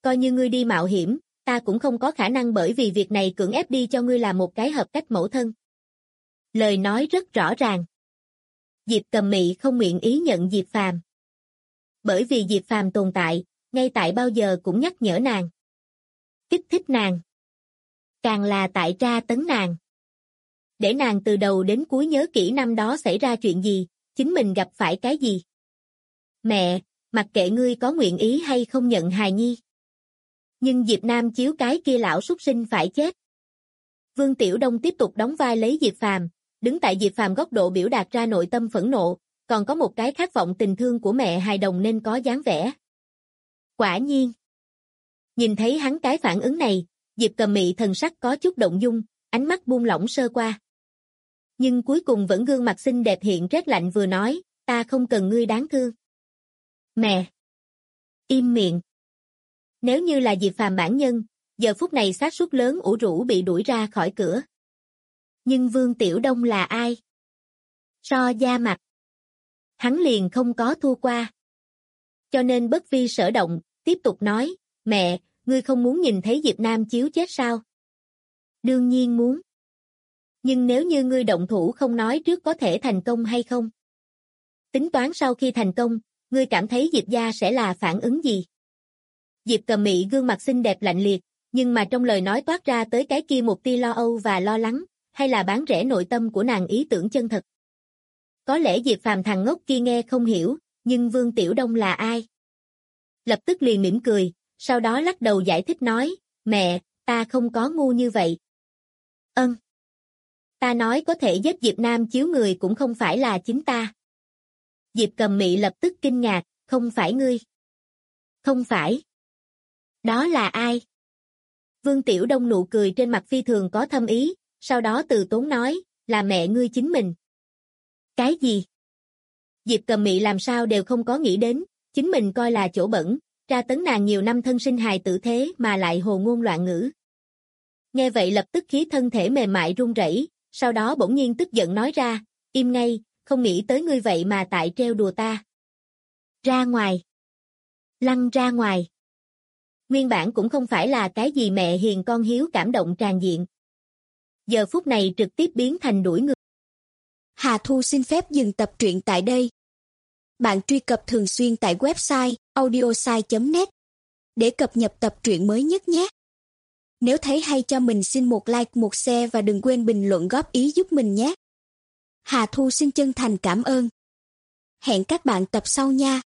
coi như ngươi đi mạo hiểm, ta cũng không có khả năng bởi vì việc này cưỡng ép đi cho ngươi làm một cái hợp cách mẫu thân. Lời nói rất rõ ràng. Diệp Cầm Mị không nguyện ý nhận Diệp Phàm. Bởi vì Diệp Phàm tồn tại, ngay tại bao giờ cũng nhắc nhở nàng, kích thích nàng, càng là tại tra tấn nàng. Để nàng từ đầu đến cuối nhớ kỹ năm đó xảy ra chuyện gì, chính mình gặp phải cái gì. Mẹ, mặc kệ ngươi có nguyện ý hay không nhận hài nhi. Nhưng Diệp Nam Chiếu cái kia lão súc sinh phải chết. Vương Tiểu Đông tiếp tục đóng vai lấy Diệp Phàm, đứng tại Diệp Phàm góc độ biểu đạt ra nội tâm phẫn nộ, còn có một cái khát vọng tình thương của mẹ hài đồng nên có dáng vẻ. Quả nhiên. Nhìn thấy hắn cái phản ứng này, Diệp Cầm Mị thần sắc có chút động dung, ánh mắt buông lỏng sơ qua. Nhưng cuối cùng vẫn gương mặt xinh đẹp hiện rét lạnh vừa nói, ta không cần ngươi đáng thương. Mẹ! Im miệng! Nếu như là Diệp Phàm bản nhân, giờ phút này xác suất lớn ủ rũ bị đuổi ra khỏi cửa. Nhưng Vương Tiểu Đông là ai? So da mặt. Hắn liền không có thua qua. Cho nên bất vi sở động, tiếp tục nói, mẹ, ngươi không muốn nhìn thấy Diệp Nam Chiếu chết sao? Đương nhiên muốn. Nhưng nếu như ngươi động thủ không nói trước có thể thành công hay không? Tính toán sau khi thành công, ngươi cảm thấy Diệp gia sẽ là phản ứng gì? Diệp Cầm Mị gương mặt xinh đẹp lạnh liệt, nhưng mà trong lời nói toát ra tới cái kia một tia lo âu và lo lắng, hay là bán rẻ nội tâm của nàng ý tưởng chân thật. Có lẽ Diệp Phàm thằng ngốc kia nghe không hiểu, nhưng Vương Tiểu Đông là ai? Lập tức liền mỉm cười, sau đó lắc đầu giải thích nói, mẹ, ta không có ngu như vậy. Ta nói có thể giết Diệp Nam Chiếu người cũng không phải là chính ta. Diệp Cầm Mị lập tức kinh ngạc, không phải ngươi. Không phải. Đó là ai? Vương Tiểu Đông nụ cười trên mặt phi thường có thâm ý, sau đó từ tốn nói, là mẹ ngươi chính mình. Cái gì? Diệp Cầm Mị làm sao đều không có nghĩ đến, chính mình coi là chỗ bẩn, tra tấn nàng nhiều năm thân sinh hài tử thế mà lại hồ ngôn loạn ngữ. Nghe vậy lập tức khí thân thể mềm mại run rẩy, sau đó bỗng nhiên tức giận nói ra, im ngay, không nghĩ tới ngươi vậy mà tại trêu đùa ta. Ra ngoài. Lăn ra ngoài. Nguyên bản cũng không phải là cái gì mẹ hiền con hiếu cảm động tràn diện. Giờ phút này trực tiếp biến thành đuổi người. Hà Thu xin phép dừng tập truyện tại đây. Bạn truy cập thường xuyên tại website audiosai.net để cập nhật tập truyện mới nhất nhé. Nếu thấy hay cho mình xin một like, một share và đừng quên bình luận góp ý giúp mình nhé. Hà Thu xin chân thành cảm ơn. Hẹn các bạn tập sau nha.